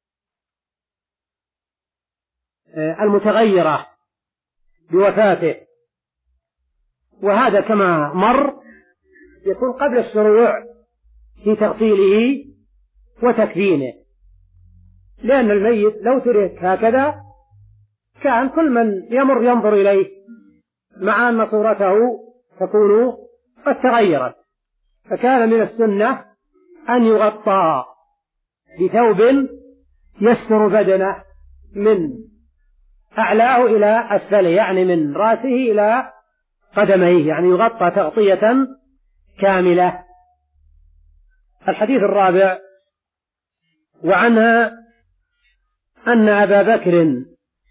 Speaker 1: المتغيرة بوفاته. وهذا كما مر يكون قبل الشروع في تغسيله وتكفينه، لأن الميت لو ترك هكذا كان كل من يمر ينظر إليه، مع أن صورته تكون قد تغيرت، فكان من السنة أن يغطى بثوب يستر بدنه من أعلاه إلى أسفله، يعني من رأسه إلى قدميه، يعني يغطى تغطية كاملة. الحديث الرابع: وعنها أن أبا بكر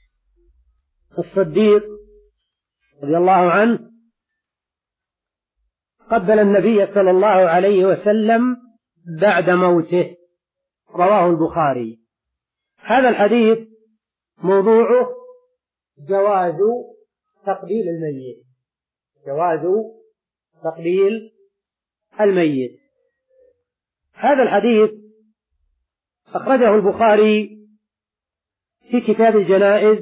Speaker 1: الصديق رضي الله عنه قبل النبي صلى الله عليه وسلم بعد موته، رواه البخاري. هذا الحديث موضوعه جواز تقبيل الميت، جواز تقبيل الميت. هذا الحديث أخرجه البخاري في كتاب الجنائز،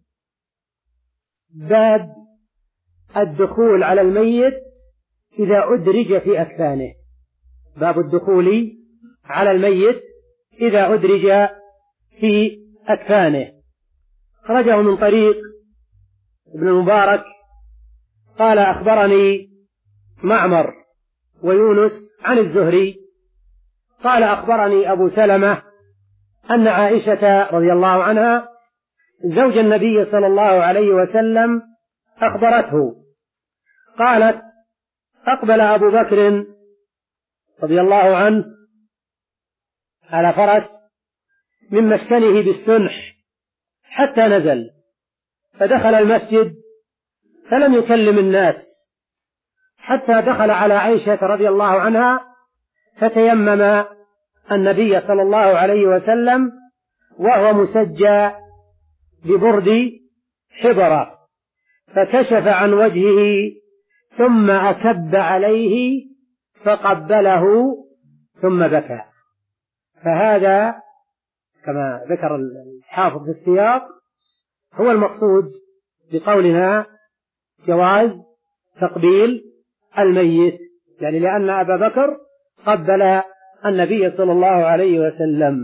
Speaker 1: باب الدخول على الميت إذا أدرج في أكفانه، باب الدخول على الميت إذا أدرج في أكفانه. خرجه من طريق ابن المبارك قال: أخبرني معمر ويونس عن الزهري قال: أخبرني أبو سلمة أن عائشة رضي الله عنها زوج النبي صلى الله عليه وسلم أخبرته قالت: أقبل أبو بكر رضي الله عنه على فرس من مسكنه بالسنح حتى نزل، فدخل المسجد فلم يكلم الناس حتى دخل على عائشة رضي الله عنها، فتيمم النبي صلى الله عليه وسلم وهو مسجى ببرد حبرة، فكشف عن وجهه ثم أكب عليه فقبله ثم بكى. فهذا كما ذكر الحافظ في السياق هو المقصود بقولنا جواز تقبيل الميت، يعني لأن أبا بكر قبل النبي صلى الله عليه وسلم.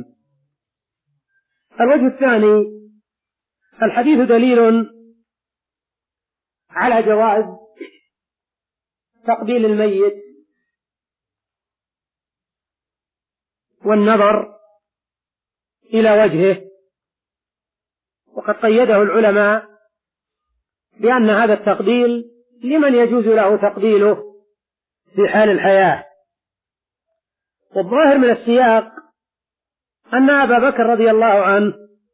Speaker 1: الوجه الثاني: الحديث دليل على جواز تقبيل الميت والنظر إلى وجهه، وقد قيده العلماء بأن هذا التقبيل لمن يجوز له تقبيله في حال الحياة. والظاهر من السياق أن أبا بكر رضي الله عنه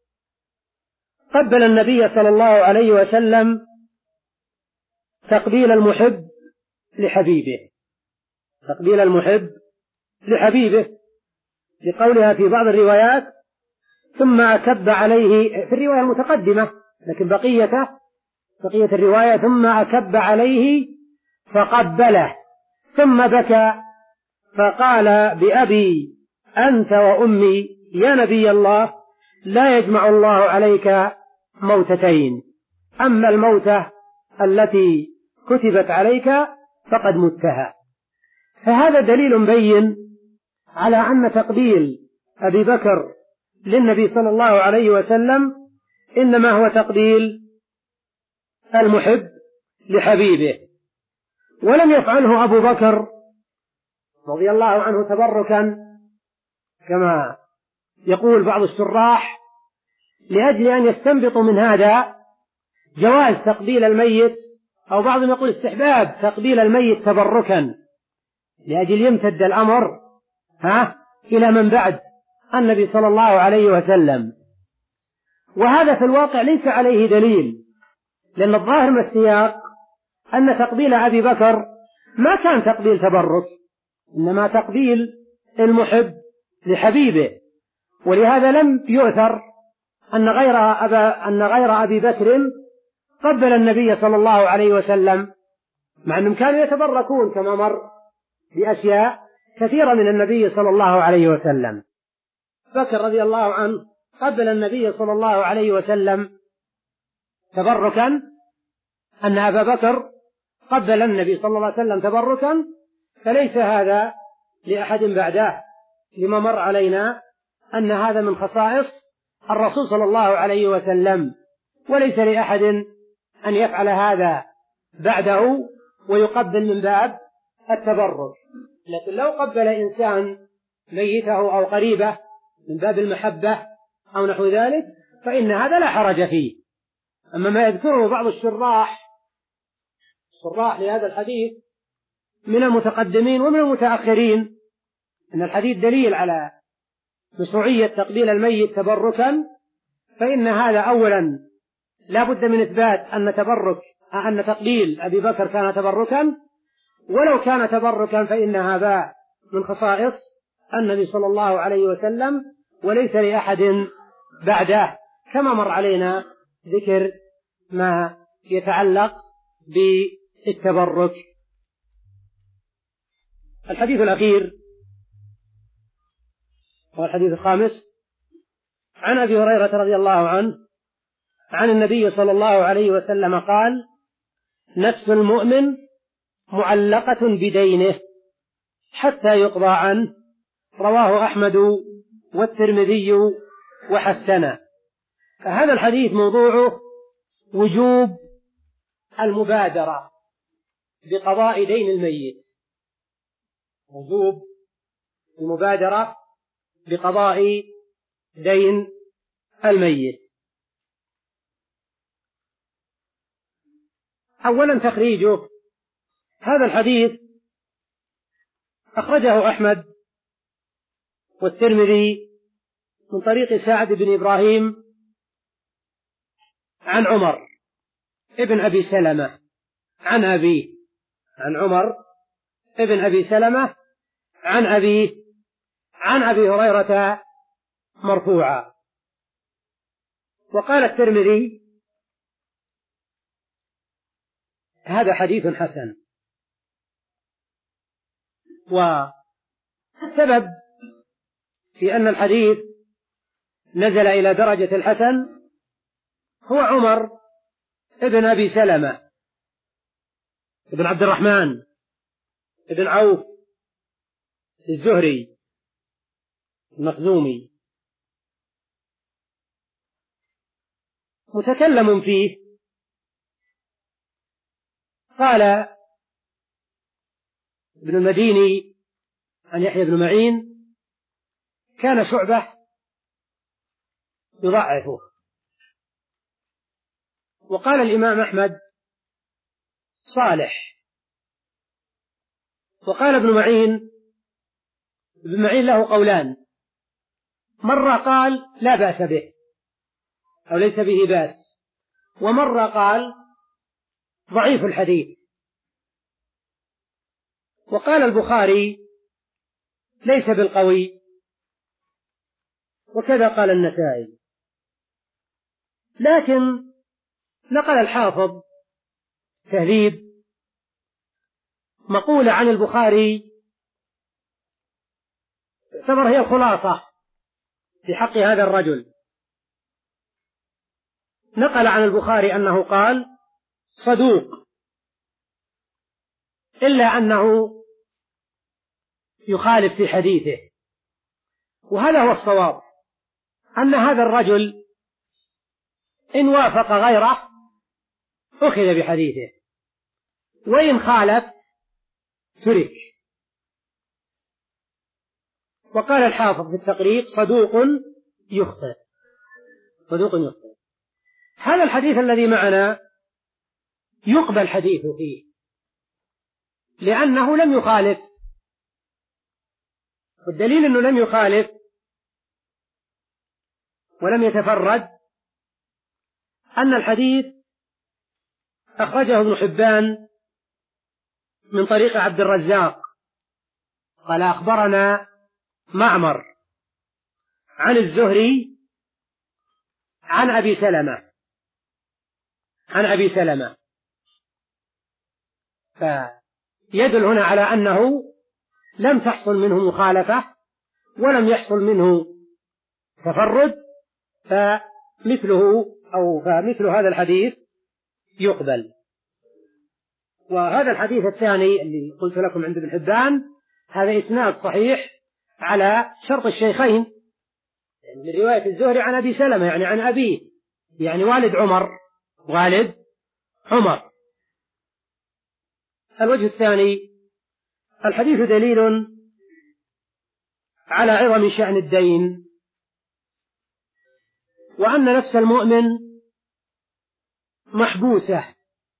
Speaker 1: قبل النبي صلى الله عليه وسلم تقبيل المحب لحبيبه، تقبيل المحب لحبيبه، لقولها في بعض الروايات: ثم أكب عليه، في الرواية المتقدمة، لكن بقيته بقية الرواية: ثم أكب عليه فقبله ثم بكى فقال: بأبي أنت وأمي يا نبي الله، لا يجمع الله عليك موتتين، أما الموتة التي كتبت عليك فقد متها. فهذا دليل بين على أن تقبيل أبي بكر للنبي صلى الله عليه وسلم إنما هو تقبيل المحب لحبيبه، ولم يفعله أبو بكر رضي الله عنه تبركا كما يقول بعض الشراح، لأجل أن يستنبطوا من هذا جواز تقبيل الميت، أو بعضهم يقول استحباب تقبيل الميت تبركا، لأجل يمتد الأمر ها إلى من بعد النبي صلى الله عليه وسلم. وهذا في الواقع ليس عليه دليل، لأن الظاهر من السياق أن تقبيل أبي بكر ما كان تقبيل تبرك، إنما تقبيل المحب لحبيبه، ولهذا لم يؤثر أن غير أبا أن غير أبي بكر قبل النبي صلى الله عليه وسلم، مع أنهم كانوا يتبركون كما مر بأشياء كثيرة من النبي صلى الله عليه وسلم. بكر رضي الله عنه قبل النبي صلى الله عليه وسلم تبركا، أن أبا بكر قبل النبي صلى الله عليه وسلم تبركا، فليس هذا لأحد بعده، لما مر علينا أن هذا من خصائص الرسول صلى الله عليه وسلم، وليس لأحد أن يفعل هذا بعده ويقبل من باب التبرك. لكن لو قبل إنسان ميته أو قريبه من باب المحبة أو نحو ذلك فإن هذا لا حرج فيه. أما ما يذكره بعض الشراح الشراح لهذا الحديث من المتقدمين ومن المتأخرين أن الحديث دليل على مشروعية تقبيل الميت تبركا، فإن هذا أولا لا بد من إثبات أن تبرك أن تقبيل أبي بكر كان تبركا، ولو كان تبركا فإن هذا من خصائص النبي صلى الله عليه وسلم وليس لأحد بعده، كما مر علينا ذكر ما يتعلق بالتبرك. الحديث الأخير والحديث الخامس عن أبي هريرة رضي الله عنه عن النبي صلى الله عليه وسلم قال: نفس المؤمن معلقة بدينه حتى يقضى عنه، رواه أحمد والترمذي وحسنه. فهذا الحديث موضوعه وجوب المبادرة بقضاء دين الميت، وجوب المبادرة بقضاء دين الميت. أولا تخريجه، هذا الحديث أخرجه أحمد والترمذي من طريق سعد بن إبراهيم عن عمر ابن أبي سلمة عن أبيه، عن عمر ابن أبي سلمة عن أبيه عن أبي هريرة مرفوعا. وقال الترمذي: هذا حديث حسن. والسبب في أن الحديث نزل إلى درجة الحسن هو عمر ابن أبي سلمة ابن عبد الرحمن ابن عوف الزهري المخزومي، متكلم فيه. قال ابن المديني عن يحيى بن معين: كان شعبة يضعفه. وقال الإمام أحمد: صالح. وقال ابن معين ابن معين له قولان، مرة قال لا بأس به أو ليس به بأس، ومرة قال ضعيف الحديث. وقال البخاري ليس بالقوي، وكذا قال النسائي. لكن نقل الحافظ تهذيب مقولة عن البخاري تعتبر هي الخلاصة في حق هذا الرجل. نقل عن البخاري أنه قال: صدوق، إلا أنه يخالف في حديثه. وهذا هو الصواب، أن هذا الرجل إن وافق غيره أخذ بحديثه، وإن خالف ترك. وقال الحافظ في التقريب: صدوق يخطئ، صدوق يخطئ. هذا الحديث الذي معنا يقبل حديثه فيه، لأنه لم يخالف. والدليل أنه لم يخالف ولم يتفرد أن الحديث أخرجه ابن حبان من طريق عبد الرزاق قال: أخبرنا معمر عن الزهري عن أبي سلمة عن أبي سلمة فيدل هنا على أنه لم تحصل منه مخالفة ولم يحصل منه تفرد، فمثله أو فمثل هذا الحديث يقبل. وهذا الحديث الثاني اللي قلت لكم عند ابن حبان هذا إسناد صحيح على شرط الشيخين، يعني من رواية الزهري عن أبي سلمة يعني عن أبيه، يعني والد عمر، والد عمر. الوجه الثاني: الحديث دليل على عظم شأن الدين، وأن نفس المؤمن محبوسة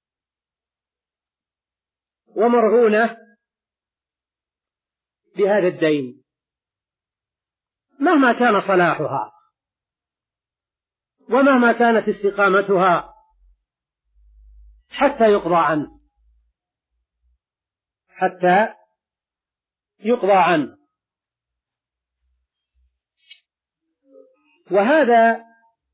Speaker 1: ومرهونة بهذا الدين مهما كان صلاحها ومهما كانت استقامتها حتى يقضى عنه، حتى يقضى عنه. وهذا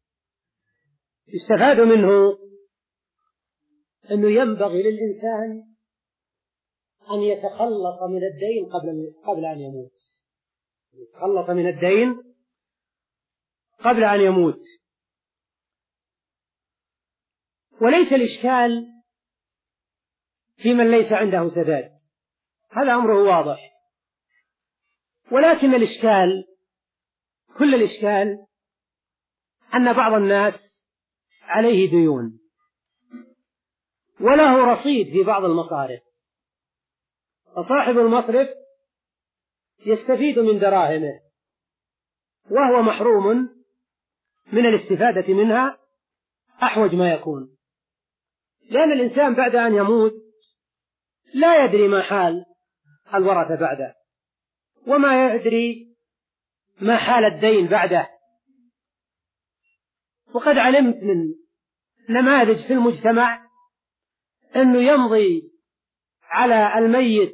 Speaker 1: يستفاد منه أنه ينبغي للإنسان أن يتخلص من الدين قبل قبل أن يموت، يتخلص من الدين قبل أن يموت. وليس الإشكال في من ليس عنده سداد، هذا أمره واضح، ولكن الإشكال كل الإشكال أن بعض الناس عليه ديون وله رصيد في بعض المصارف، فصاحب المصرف يستفيد من دراهمه وهو محروم من الاستفادة منها أحوج ما يكون، لأن الإنسان بعد أن يموت لا يدري ما حال الورثة بعده، وما يدري ما حال الدين بعده. وقد علمت من نماذج في المجتمع أنه يمضي على الميت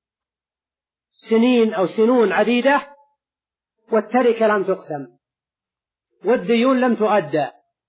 Speaker 1: سنين أو سنون عديدة والتركة لم تقسم والديون لم تؤدى.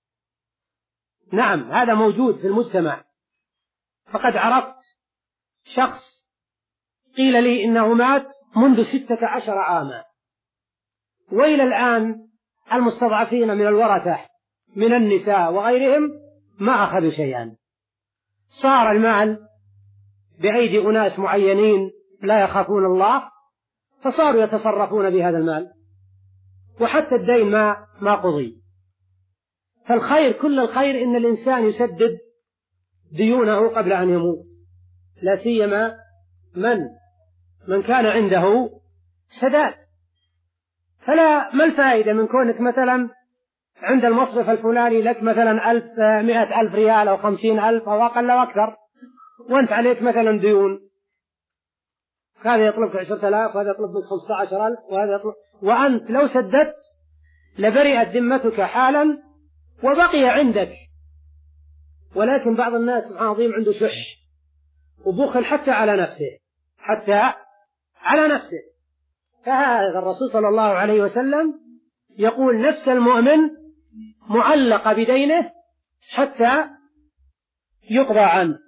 Speaker 1: نعم، هذا موجود في المجتمع. فقد عرفت شخص قيل لي إنه مات منذ ستة عشر عاما، وإلى الآن المستضعفين من الورثة من النساء وغيرهم ما أخذوا شيئا، صار المال بأيدي أناس معينين لا يخافون الله، فصاروا يتصرفون بهذا المال، وحتى الدين ما ما قضي. فالخير كل الخير إن الإنسان يسدد ديونه قبل أن يموت، لا سيما من من كان عنده سداد. فلا ما الفائدة من كونك مثلا عند المصرف الفلاني لك مثلا ألف مئة ألف ريال أو خمسين ألف أو أقل أو أكثر، وأنت عليك مثلا ديون، هذا يطلبك عشرة آلاف وهذا يطلب منك خمسة عشر ألف وهذا يطلب، وأنت لو سددت لبرئت ذمتك حالا وبقي عندك. ولكن بعض الناس سبحان الله عنده شح وبخل حتى على نفسه، حتى على نفسه. فهذا الرسول صلى الله عليه وسلم يقول نفس المؤمن معلقة بدينه حتى يقضى عنه،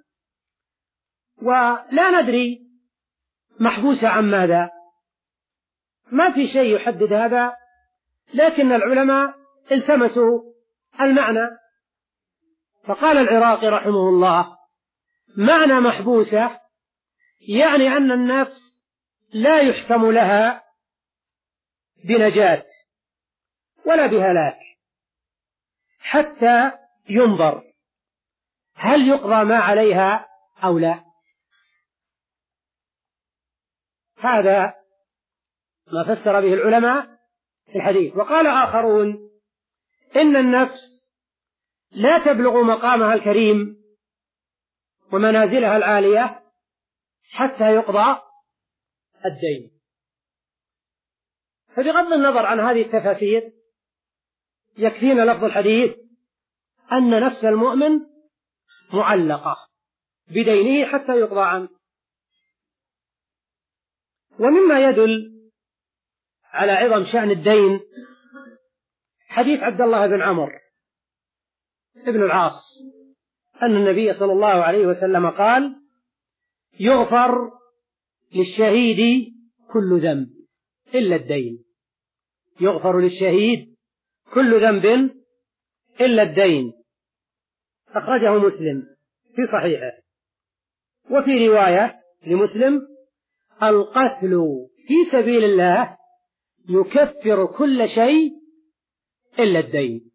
Speaker 1: ولا ندري محبوسة عن ماذا، ما في شيء يحدد هذا، لكن العلماء التمسوا المعنى. فقال العراقي رحمه الله: معنى محبوسة يعني أن النفس لا يحكم لها بنجاة ولا بهلاك حتى ينظر هل يقضى ما عليها أو لا. هذا ما فسر به العلماء في الحديث. وقال آخرون إن النفس لا تبلغ مقامها الكريم ومنازلها العالية حتى يقضى الدين. فبغض النظر عن هذه التفاسير يكفينا لفظ الحديث أن نفس المؤمن معلقة بدينه حتى يقضى عنه. ومما يدل على عظم شأن الدين حديث عبد الله بن عمرو ابن العاص أن النبي صلى الله عليه وسلم قال: يغفر للشهيد كل ذنب إلا الدين. يغفر للشهيد كل ذنب إلا الدين. أخرجه مسلم في صحيحه. وفي رواية لمسلم: القتل في سبيل الله يكفر كل شيء إلا الدين.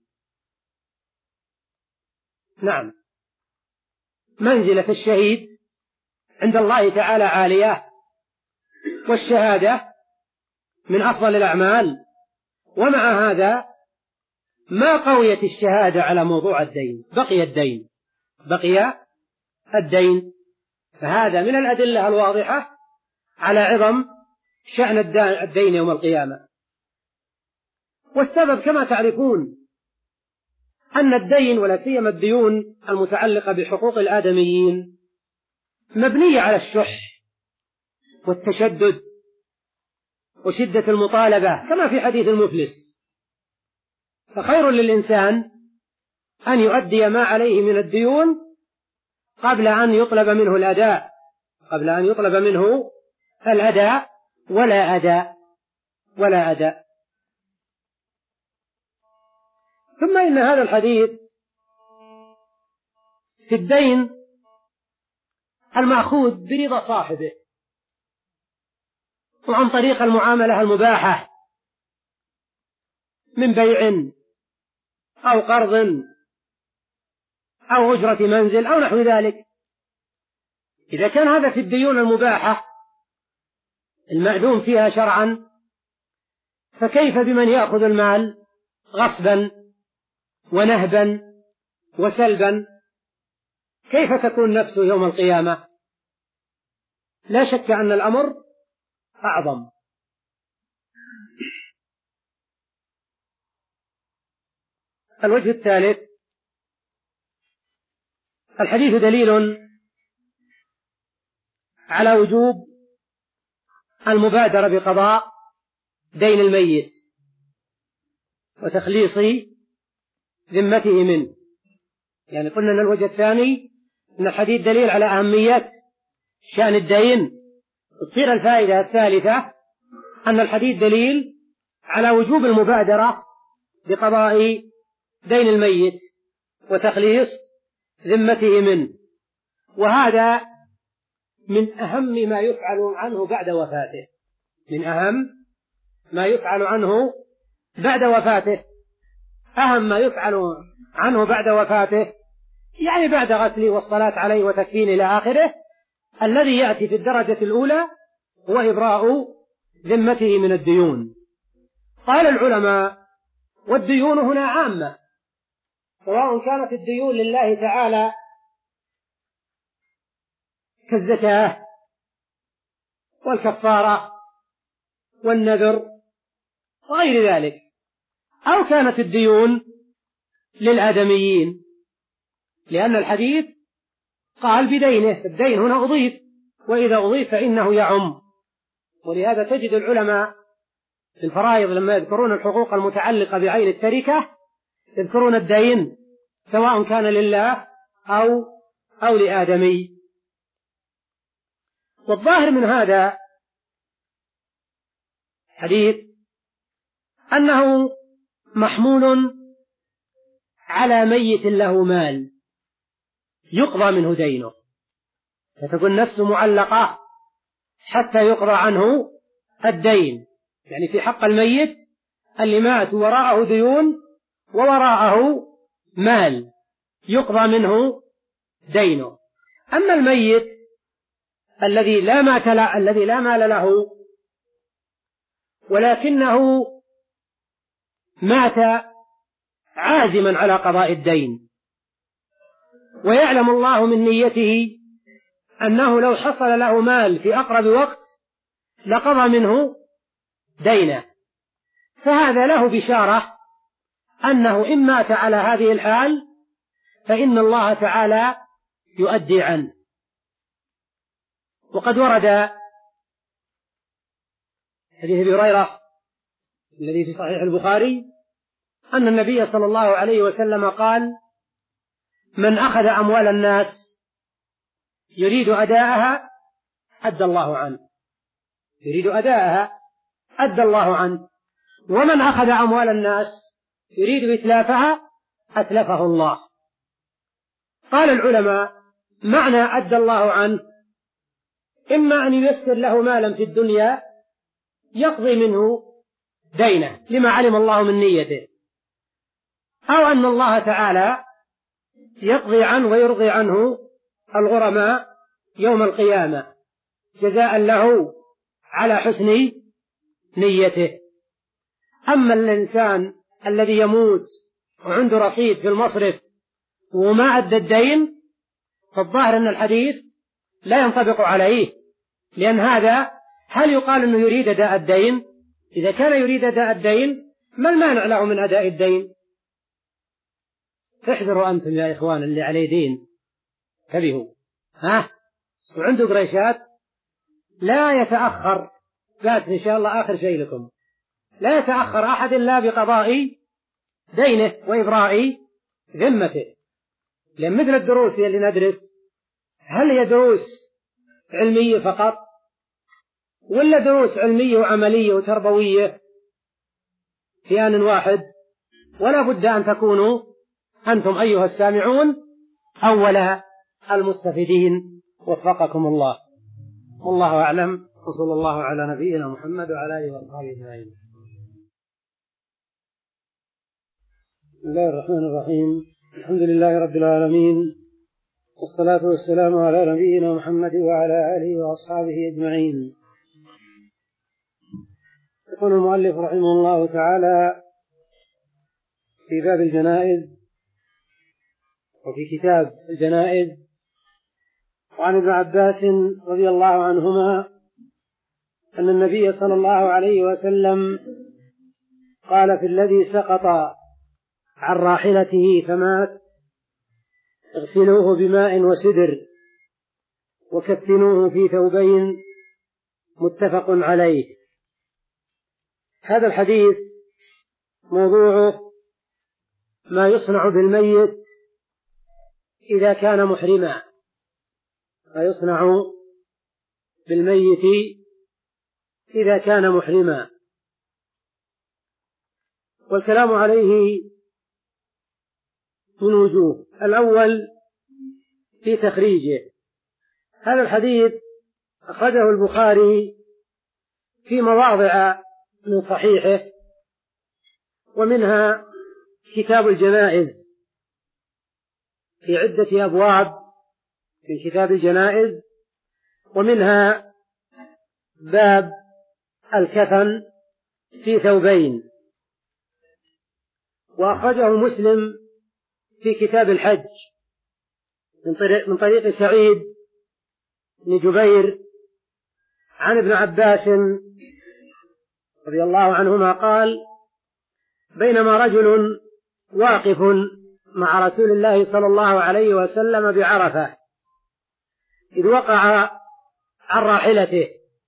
Speaker 1: نعم، منزلة الشهيد عند الله تعالى عالية، والشهادة من أفضل الأعمال، ومع هذا ما قويت الشهادة على موضوع الدين، بقي الدين بقي الدين فهذا من الأدلة الواضحة على عظم شأن الدين يوم القيامة. والسبب كما تعرفون أن الدين ولا سيما الديون المتعلقة بحقوق الآدميين مبنية على الشح والتشدد وشدة المطالبة كما في حديث المفلس، فخير للإنسان أن يؤدي ما عليه من الديون قبل أن يطلب منه الأداء قبل أن يطلب منه الأداء ولا أداء ولا أداء. ثم إن هذا الحديث في الدين المأخوذ برضا صاحبه وعن طريق المعاملة المباحة من بيع أو قرض أو أجرة منزل أو نحو ذلك. إذا كان هذا في الديون المباحة المأذون فيها شرعا، فكيف بمن يأخذ المال غصبا ونهبا وسلبا؟ كيف تكون نفسه يوم القيامة؟ لا شك أن الأمر أعظم. الوجه الثالث، الحديث دليل على وجوب المبادرة بقضاء دين الميت وتخليص ذمته منه. يعني قلنا أن الوجه الثاني أن الحديث دليل على أهمية شأن الدين. تصير الفائدة الثالثة أن الحديث دليل على وجوب المبادرة بقضاء دين الميت وتخليص ذمته منه، وهذا من أهم ما يفعل عنه بعد وفاته من أهم ما يفعل عنه بعد وفاته أهم ما يفعل عنه بعد وفاته يعني بعد غسله والصلاة عليه وتكفينه إلى آخره. الذي يأتي في الدرجة الأولى هو إبراء ذمته من الديون. قال العلماء: والديون هنا عامة، سواء كانت الديون لله تعالى كالزكاة والكفارة والنذر وغير ذلك، أو كانت الديون للآدميين، لأن الحديث قال بدينه، الدين هنا أضيف، وإذا أضيف فإنه يعم. ولهذا تجد العلماء في الفرائض لما يذكرون الحقوق المتعلقة بعين التركة يذكرون الدين سواء كان لله أو أو لآدمي. والظاهر من هذا حديث أنه محمول على ميت له مال يقضى منه دينه، فتكون نفسه معلقة حتى يقضى عنه الدين. يعني في حق الميت اللي مات وراءه ديون ووراءه مال يقضى منه دينه. أما الميت الذي لا مات له الذي لا مال له ولكنه مات عازما على قضاء الدين، ويعلم الله من نيته أنه لو حصل له مال في أقرب وقت لقضى منه دينه، فهذا له بشارة أنه إن مات على هذه الحال فإن الله تعالى يؤدي عنه. وقد ورد حديث أبي هريرة الذي في صحيح البخاري أن النبي صلى الله عليه وسلم قال: من أخذ أموال الناس يريد أداءها أدى الله عنه يريد أداءها أدى الله عنه ومن أخذ أموال الناس يريد إتلافها أتلفه الله. قال العلماء: معنى أدى الله عنه إما أن ييسر له مالا في الدنيا يقضي منه دينه لما علم الله من نيته، أو أن الله تعالى يقضي عنه ويرضي عنه الغرماء يوم القيامة جزاء له على حسن نيته. أما الإنسان الذي يموت وعنده رصيد في المصرف وما أدى الدين فالظاهر أن الحديث لا ينطبق عليه، لأن هذا هل يقال أنه يريد أداء الدين؟ إذا كان يريد أداء الدين ما المانع له من أداء الدين؟ احذروا أنتم يا إخوان اللي عليه دين انتبهوا، ها وعنده قريشات لا يتأخر، قالت إن شاء الله آخر شيء لكم، لا يتأخر أحد إلا بقضاء دينه وإبراء ذمته. لأن مثل الدروس اللي ندرس هل هي دروس علمية فقط ولا دروس علمية وعملية وتربوية في آن واحد؟ ولا بد أن تكونوا أنتم أيها السامعون أول المستفيدين وفقكم الله. والله أعلم، وصلى الله على نبينا محمد وعلى آله وصحبه أجمعين. بسم الله الرحمن الرحيم، الحمد لله رب العالمين، والصلاة والسلام على نبينا محمد وعلى آله وأصحابه أجمعين. يقول المؤلف رحمه الله تعالى في باب الجنائز وفي كتاب الجنائز: وعن ابن عباس رضي الله عنهما أن النبي صلى الله عليه وسلم قال في الذي سقط عن راحلته فمات: اغسلوه بماء وسدر وكفنوه في ثوبين، متفق عليه. هذا الحديث موضوعه ما يصنع بالميت إذا كان محرما، ما يصنع بالميت إذا كان محرما، والكلام عليه من وجوه. الأول في تخريجه، هذا الحديث أخرجه البخاري في مواضع من صحيحه، ومنها كتاب الجنائز في عدة أبواب في كتاب الجنائز، ومنها باب الكفن في ثوبين. وأخرجه مسلم في كتاب الحج من طريق, من طريق سعيد بن جبير عن ابن عباس رضي الله عنهما قال: بينما رجل واقف مع رسول الله صلى الله عليه وسلم بعرفة إذ وقع عن راحلته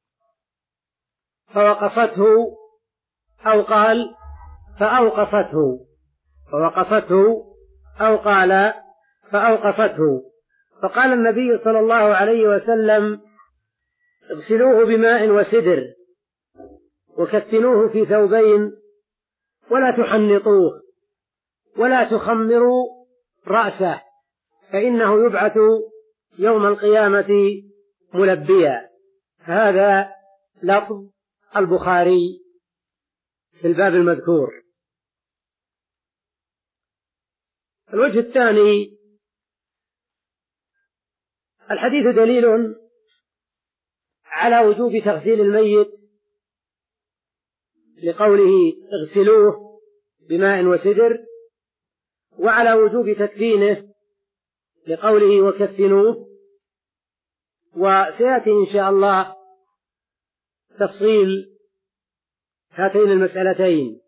Speaker 1: فوقصته، أو قال فأوقصته، فوقصته أو قال فأوقصته، فقال النبي صلى الله عليه وسلم: اغسلوه بماء وسدر وكفنوه في ثوبين ولا تحنطوه ولا تخمروا رأسه فإنه يبعث يوم القيامة ملبيا. هذا لفظ البخاري في الباب المذكور. الوجه الثاني: الحديث دليل على وجوب تغسيل الميت لقوله اغسلوه بماء وسدر، وعلى وجوب تكفينه لقوله وكفنوه. وسيأتي إن شاء الله تفصيل هاتين المسألتين.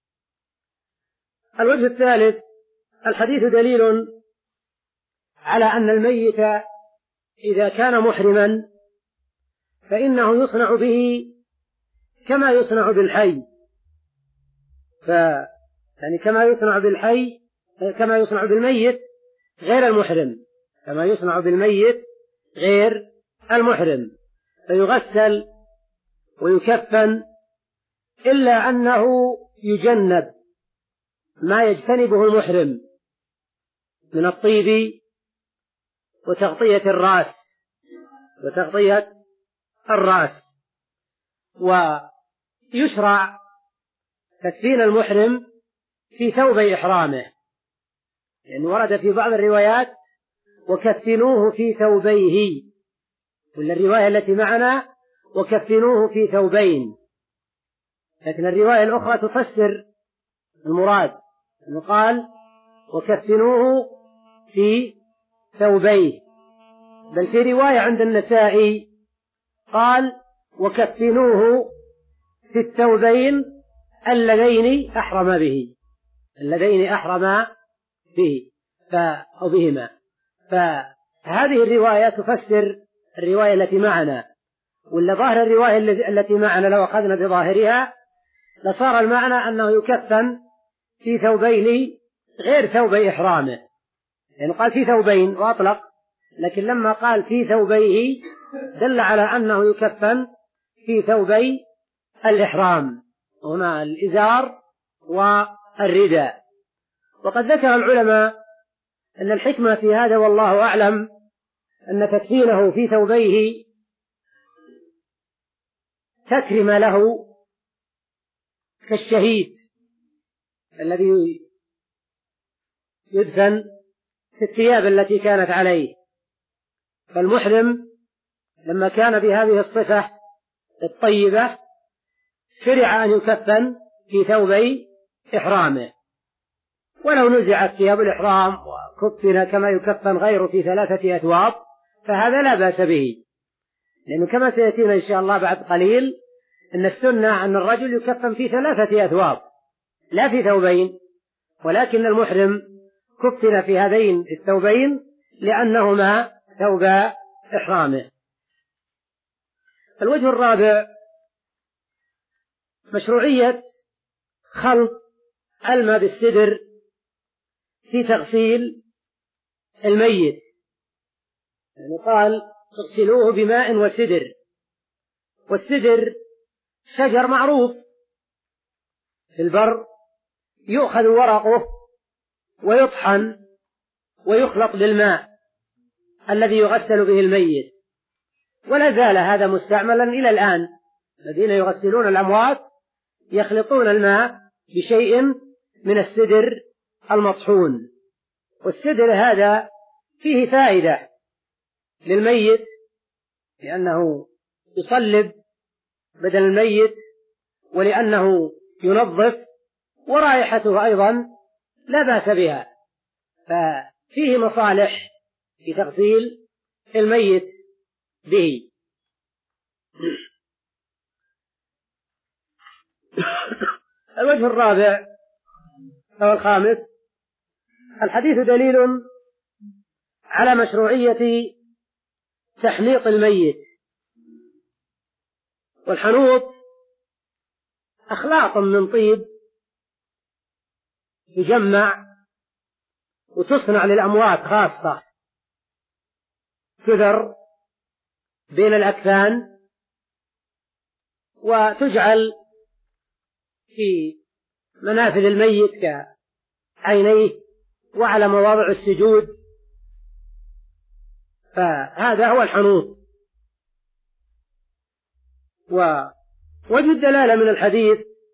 Speaker 1: الوجه الثالث: الحديث دليل على أن الميت إذا كان محرما فإنه يصنع به كما يصنع بالحي، ف يعني كما يصنع بالحي كما يصنع بالميت غير المحرم، كما يصنع بالميت غير المحرم، فيغسل ويكفن، إلا أنه يجنب ما يجتنبه المحرم من الطيب وتغطية الرأس وتغطية الرأس. ويشرع تكفين المحرم في ثوبي إحرامه، لأنه ورد في بعض الروايات وكفنوه في ثوبيه، ولا الرواية التي معنا وكفنوه في ثوبين، لكن الرواية الأخرى تفسر المراد، أنه قال وكفنوه في ثوبيه. بل في رواية عند النسائي قال وكفنوه في الثوبين اللذين أحرم به، اللذين أحرم به أو بهما. فهذه الرواية تفسر الرواية التي معنا، ولا ظاهر الرواية التي معنا لو أخذنا بظاهرها لصار المعنى أنه يكفن في ثوبين غير ثوبي إحرامه، يعني قال في ثوبين وأطلق، لكن لما قال في ثوبيه دل على أنه يكفن في ثوبي الإحرام، هنا الإزار والرداء. وقد ذكر العلماء أن الحكمة في هذا والله أعلم أن تكفينه في ثوبيه تكرم له كالشهيد الذي يدفن في الثياب التي كانت عليه. فالمحرم لما كان بهذه الصفة الطيبة شرع أن يكفن في ثوبي إحرامه، ولو نزعت ثياب الإحرام وكفن كما يكفن غيره في ثلاثة أثواب فهذا لا بأس به، لأنه كما سيأتينا إن شاء الله بعد قليل أن السنة أن الرجل يكفن في ثلاثة أثواب لا في ثوبين، ولكن المحرم كفن في هذين الثوبين لأنهما ثوبا إحرامه. الوجه الرابع مشروعية خلط الماء بالسدر في تغسيل الميت، يعني قال اغسلوه بماء وسدر، والسدر شجر معروف في البر يؤخذ ورقه ويطحن ويخلط بالماء الذي يغسل به الميت، ولا زال هذا مستعملا إلى الآن. الذين يغسلون الأموات يخلطون الماء بشيء من السدر المطحون، والسدر هذا فيه فائدة للميت لأنه يصلب بدن الميت، ولأنه ينظف، ورائحته أيضا لا بأس بها، ففيه مصالح في تغسيل الميت به. الوجه الرابع أو الخامس الحديث دليل على مشروعية تحنيط الميت. والحنوط أخلاط من طيب تجمع وتصنع للأموات خاصة، تذر بين الأكفان وتجعل في منافذ الميت كعينيه وعلى مواضع السجود، فهذا هو الحنوط. ووجه الدلالة من الحديث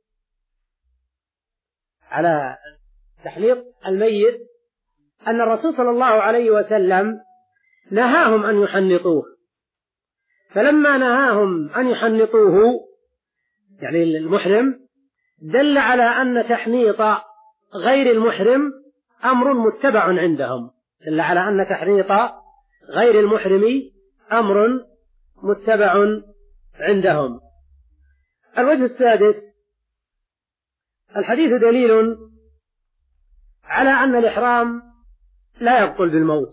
Speaker 1: على تحنيط الميت أن الرسول صلى الله عليه وسلم نهاهم أن يحنطوه، فلما نهاهم أن يحنطوه يعني المحرم دل على أن تحنيط غير المحرم أمر متبع عندهم، دل على أن تحنيط غير المحرم أمر متبع عندهم. الوجه السادس الحديث دليل على أن الإحرام لا يبطل بالموت،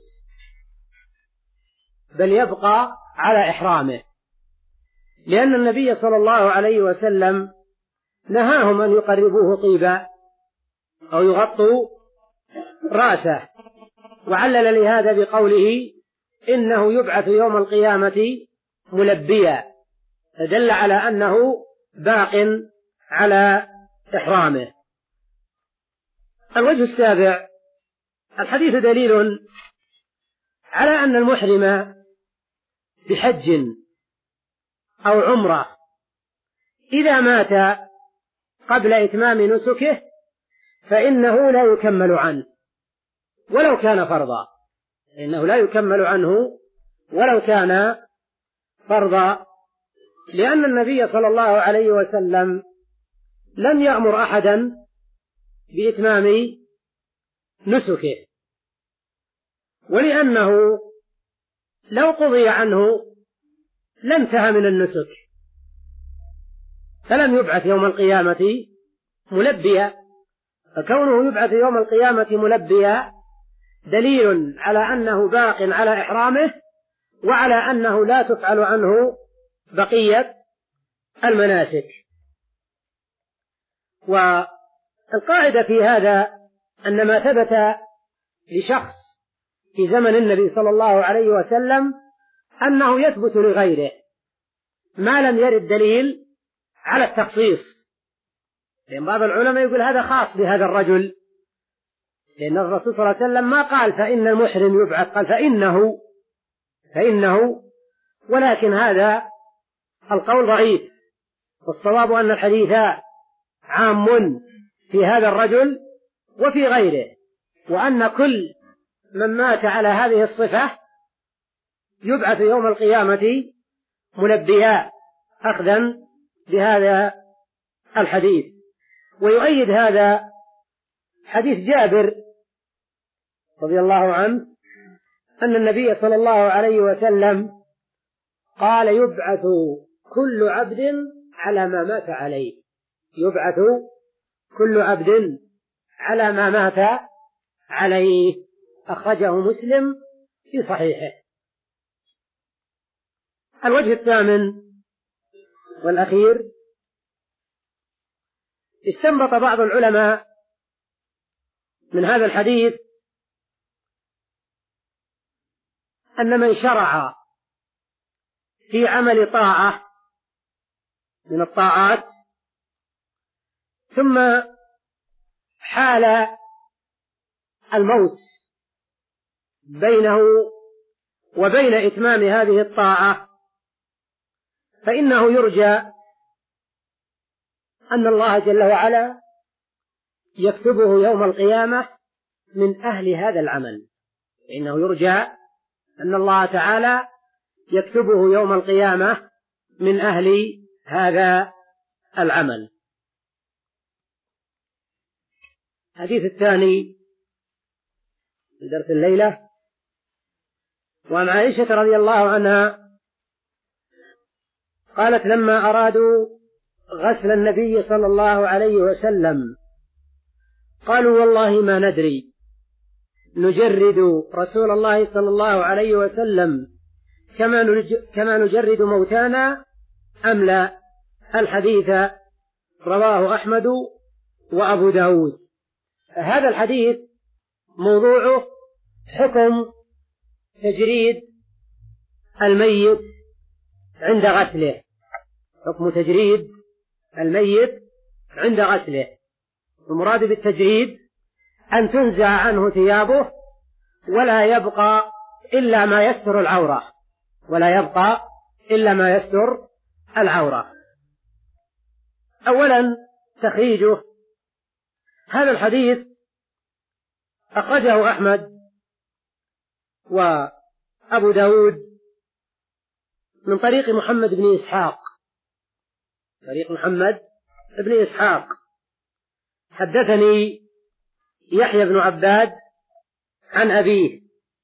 Speaker 1: بل يبقى على إحرامه، لأن النبي صلى الله عليه وسلم نهاهم أن يقربوه طيبا أو يغطوا رأسه، وعلل لهذا بقوله إنه يبعث يوم القيامة ملبيا، فدل على أنه باق على إحرامه. الوجه السابع الحديث دليل على أن المحرم بحج أو عمرة إذا مات قبل إتمام نسكه فإنه لا يكمل عنه ولو كان فرضا، إنه لا يكمل عنه ولو كان فرضا، لأن النبي صلى الله عليه وسلم لم يأمر أحدا بإتمام نسكه، ولأنه لو قضي عنه لانتهى من النسك فلم يبعث يوم القيامة ملبيا، فكونه يبعث يوم القيامة ملبيا دليل على أنه باق على إحرامه وعلى أنه لا تفعل عنه بقية المناسك. والقاعدة في هذا أن ما ثبت لشخص في زمن النبي صلى الله عليه وسلم أنه يثبت لغيره ما لم يرد دليل على التخصيص، لأن بعض العلماء يقول هذا خاص بهذا الرجل، لأن الرسول صلى الله عليه وسلم ما قال فإن المحرم يبعث، قال فإنه فإنه ولكن هذا القول ضعيف، والصواب أن الحديث عام في هذا الرجل وفي غيره، وأن كل من مات على هذه الصفة يبعث يوم القيامة ملبيا أخذا بهذا الحديث. ويؤيد هذا حديث جابر رضي الله عنه أن النبي صلى الله عليه وسلم قال يبعث كل عبد على ما مات عليه، يبعث كل عبد على ما مات عليه، أخرجه مسلم في صحيحه. الوجه الثامن والأخير، استنبط بعض العلماء من هذا الحديث أن من شرع في عمل طاعة من الطاعات ثم حال الموت بينه وبين إتمام هذه الطاعة فإنه يرجى أن الله جل وعلا يكتبه يوم القيامة من أهل هذا العمل، فإنه يرجى أن الله تعالى يكتبه يوم القيامة من أهل هذا العمل. الحديث الثاني في درس الليلة، وعن عائشة رضي الله عنها قالت لما أرادوا غسل النبي صلى الله عليه وسلم قالوا والله ما ندري نجرد رسول الله صلى الله عليه وسلم كما نجرد موتانا أم لا. الحديث رواه أحمد وأبو داود. هذا الحديث موضوعه حكم تجريد الميت عند غسله، حكم تجريد الميت عند غسله. المراد بالتجريد أن تنزع عنه ثيابه ولا يبقى إلا ما يستر العورة، ولا يبقى إلا ما يستر العورة. أولا تخريجه، هذا الحديث أخرجه أحمد وأبو داود من طريق محمد بن إسحاق، طريق محمد بن إسحاق حدثني يحيى بن عباد عن أبيه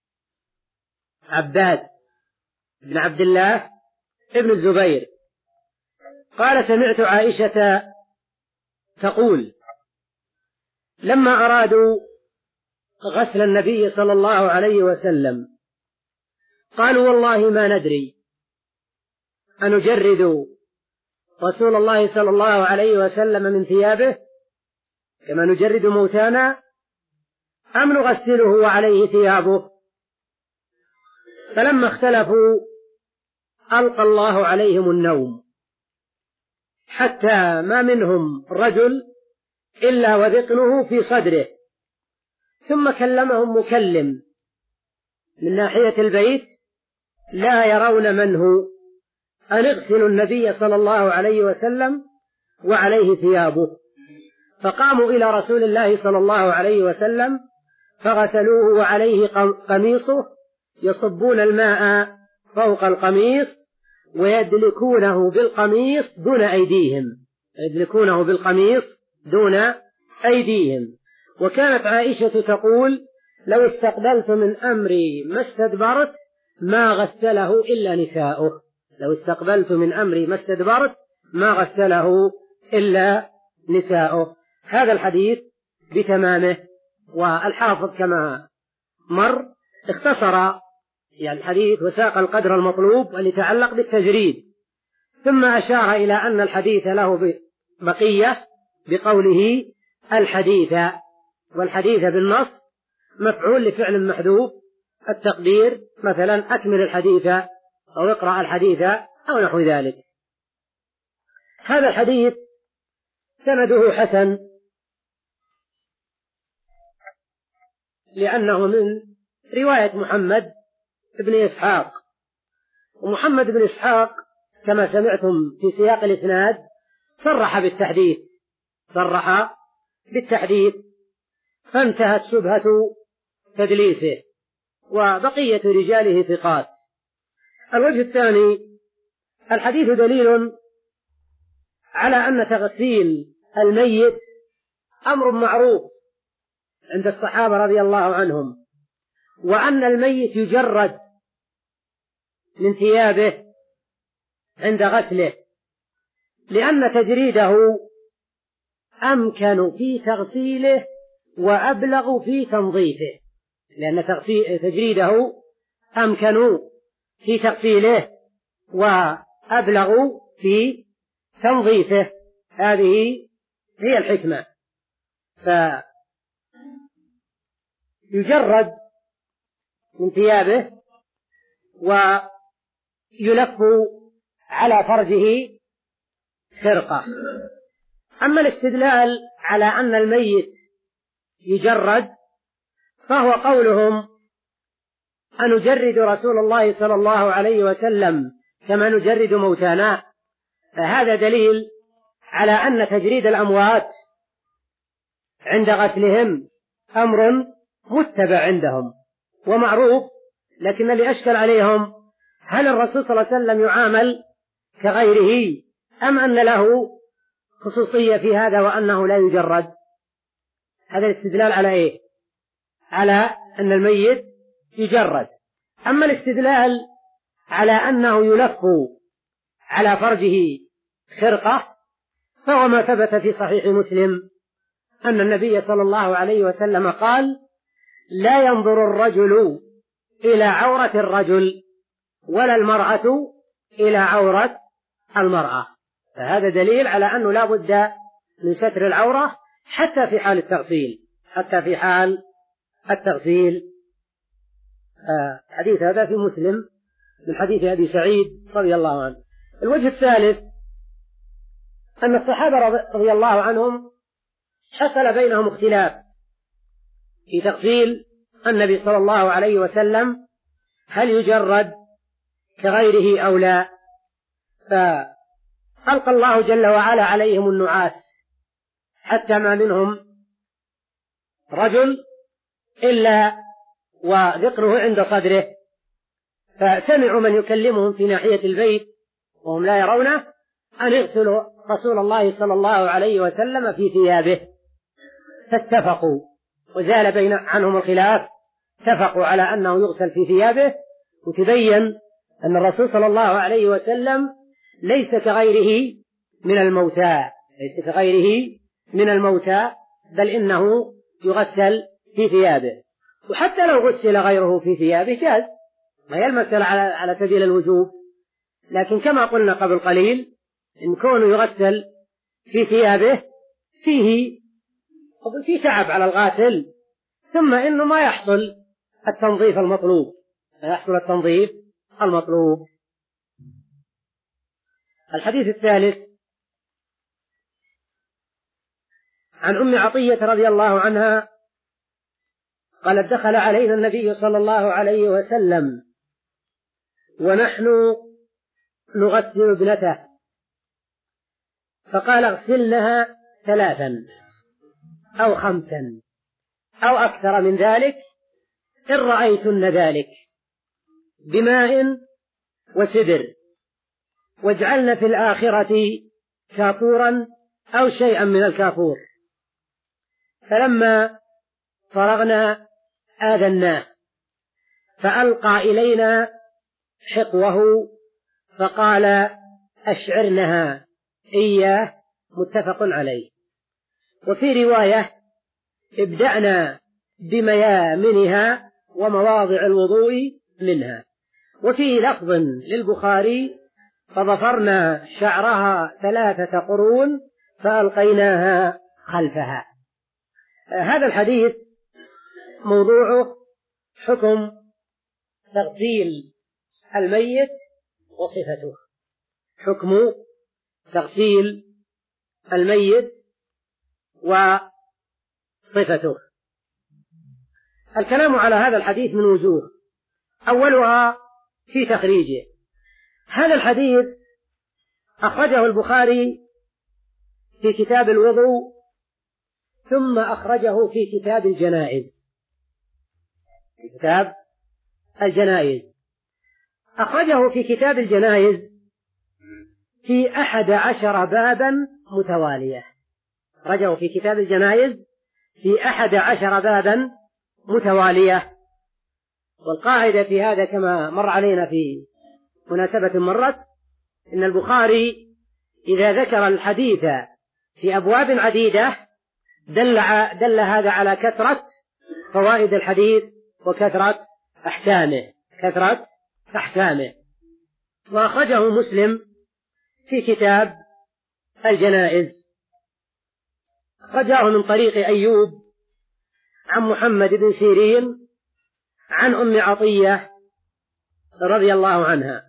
Speaker 1: عباد بن عبد الله ابن الزبير قال سمعت عائشة تقول لما أرادوا غسل النبي صلى الله عليه وسلم قالوا والله ما ندري أنجرد رسول الله صلى الله عليه وسلم من ثيابه كما نجرد موتانا أم نغسله وعليه ثيابه. فلما اختلفوا ألقى الله عليهم النوم حتى ما منهم رجل إلا وذقنه في صدره، ثم كلمهم مكلم من ناحية البيت لا يرون من هو، أن اغسلوا النبي صلى الله عليه وسلم وعليه ثيابه. فقاموا إلى رسول الله صلى الله عليه وسلم فغسلوه وعليه قميصه، يصبون الماء فوق القميص ويدلكونه بالقميص دون أيديهم، يدلكونه بالقميص دون أيديهم. وكانت عائشة تقول: لو استقبلت من أمري ما استدبرت ما غسله إلا نساؤه، لو استقبلت من أمري ما استدبرت ما غسله إلا نساؤه. هذا الحديث بتمامه. والحافظ كما مر اختصر يعني الحديث وساق القدر المطلوب اللي يتعلق بالتجريد، ثم أشار إلى أن الحديث له بقية بقوله الحديث، والحديث بالنص مفعول لفعل محذوف، التقدير مثلا أكمل الحديث أو اقرأ الحديث أو نحو ذلك. هذا الحديث سنده حسن لأنه من رواية محمد بن إسحاق، ومحمد بن إسحاق كما سمعتم في سياق الإسناد صرح بالتحديث، صرح بالتحديث فانتهت شبهة تدليسه، وبقية رجاله ثقات. الوجه الثاني: الحديث دليل على أن تغسيل الميت أمر معروف عند الصحابة رضي الله عنهم، وأن الميت يجرد من ثيابه عند غسله، لأن تجريده أمكن في تغسيله وأبلغ في تنظيفه، لأن تجريده أمكن في تغسيله وأبلغ في تنظيفه. هذه هي الحكمة. فيجرد من ثيابه ويلف على فرجه خرقة. أما الاستدلال على أن الميت يجرد فهو قولهم: أنجرد رسول الله صلى الله عليه وسلم كما نجرد موتانا. فهذا دليل على أن تجريد الأموات عند غسلهم أمر متبع عندهم ومعروف، لكن اللي أشكل عليهم هل الرسول صلى الله عليه وسلم يعامل كغيره أم أن له خصوصية في هذا وأنه لا يجرد؟ هذا الاستدلال على إيه؟ على أن الميت يجرد. أما الاستدلال على أنه يلف على فرجه خرقة فهو ما ثبت في صحيح مسلم أن النبي صلى الله عليه وسلم قال: لا ينظر الرجل إلى عورة الرجل ولا المرأة إلى عورة المرأة. فهذا دليل على أنه لا بد من ستر العورة حتى في حال التغسيل، حتى في حال التغسيل. آه حديث هذا في مسلم من حديث أبي سعيد رضي الله عنه. الوجه الثالث أن الصحابة رضي الله عنهم حصل بينهم اختلاف في تغسيل النبي صلى الله عليه وسلم، هل يجرد كغيره أو لا؟ فألقى الله جل وعلا عليهم النعاس حتى ما منهم رجل إلا وذكره عند صدره، فسمعوا من يكلمهم في ناحية البيت وهم لا يرونه أن يغسلوا رسول الله صلى الله عليه وسلم في ثيابه، فاتفقوا وزال بين عنهم الخلاف، اتفقوا على أنه يغسل في ثيابه. وتبين أن الرسول صلى الله عليه وسلم ليس كغيره من الموتى، ليس كغيره من الموتى، بل إنه يغسل في ثيابه. وحتى لو غسل غيره في ثيابه جاز، ما يلمس على على سبيل الوجوب، لكن كما قلنا قبل قليل إن كونه يغسل في ثيابه فيه في تعب على الغاسل، ثم إنه ما يحصل التنظيف المطلوب، ما يحصل التنظيف المطلوب. الحديث الثالث عن أم عطية رضي الله عنها قالت: دخل علينا النبي صلى الله عليه وسلم ونحن نغسل ابنته، فقال اغسلنها ثلاثا أو خمسا أو أكثر من ذلك إن رأيتن ذلك بماء وسدر، واجعلن في الآخرة كافورا أو شيئا من الكافور. فلما فرغنا آذناه فألقى إلينا حقوه فقال أشعرنها إياه، متفق عليه. وفي رواية ابدأنا بميامنها ومواضع الوضوء منها. وفي لفظ للبخاري فضفرنا شعرها ثلاثة قرون فألقيناها خلفها. هذا الحديث موضوعه حكم تغسيل الميت وصفته، حكم تغسيل الميت وصفته. الكلام على هذا الحديث من وجوه، أولها في تخريجه. هذا الحديث أخرجه البخاري في كتاب الوضوء، ثم أخرجه في كتاب الجنائز، في كتاب الجنائز أخرجه في كتاب الجنائز في أحد عشر بابا متوالية، أخرجه في كتاب الجنائز في أحد عشر بابا متوالية. والقاعدة في هذا كما مر علينا في مناسبة مرت، إن البخاري إذا ذكر الحديث في أبواب عديدة دل, دل هذا على كثرة فوائد الحديث وكثرة أحكامه كثرة أحكامه. وأخرجه مسلم في كتاب الجنائز، أخرجه من طريق أيوب عن محمد بن سيرين عن أم عطية رضي الله عنها.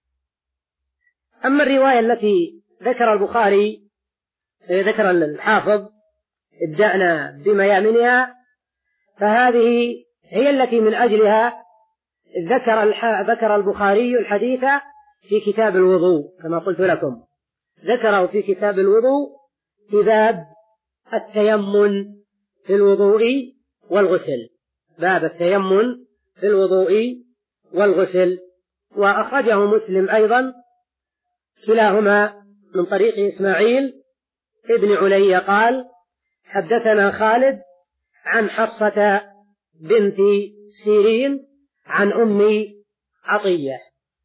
Speaker 1: أما الرواية التي ذكر البخاري ذكر الحافظ ابدأنا بميامنها، فهذه هي التي من أجلها ذكر ذكر البخاري الحديث في كتاب الوضوء كما قلت لكم، ذكره في كتاب الوضوء في باب التيمم في الوضوء والغسل، باب التيمم في الوضوء والغسل. وأخرجه مسلم أيضا كلاهما من طريق إسماعيل ابن علي قال حدثنا خالد عن حفصة بنت سيرين عن أم عطية.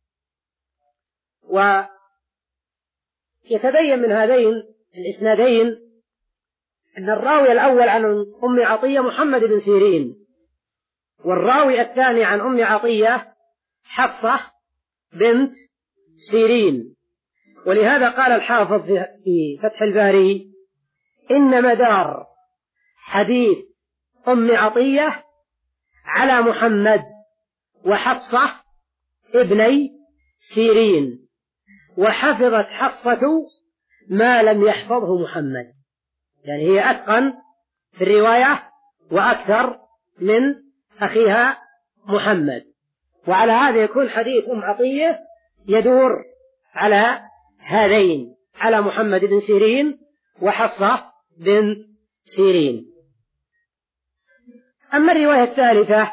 Speaker 1: ويتبين من هذين الإسنادين أن الراوي الأول عن أم عطية محمد بن سيرين، والراوي الثاني عن أم عطية حفصة بنت سيرين. ولهذا قال الحافظ في فتح الباري إن مدار حديث أم عطية على محمد وحفصة ابني سيرين، وحفظت حفصة ما لم يحفظه محمد، يعني هي أتقن في الرواية وأكثر من أخيها محمد. وعلى هذا يكون حديث أم عطية يدور على هذين، على محمد بن سيرين وحفصة بنت سيرين. أما الرواية الثالثة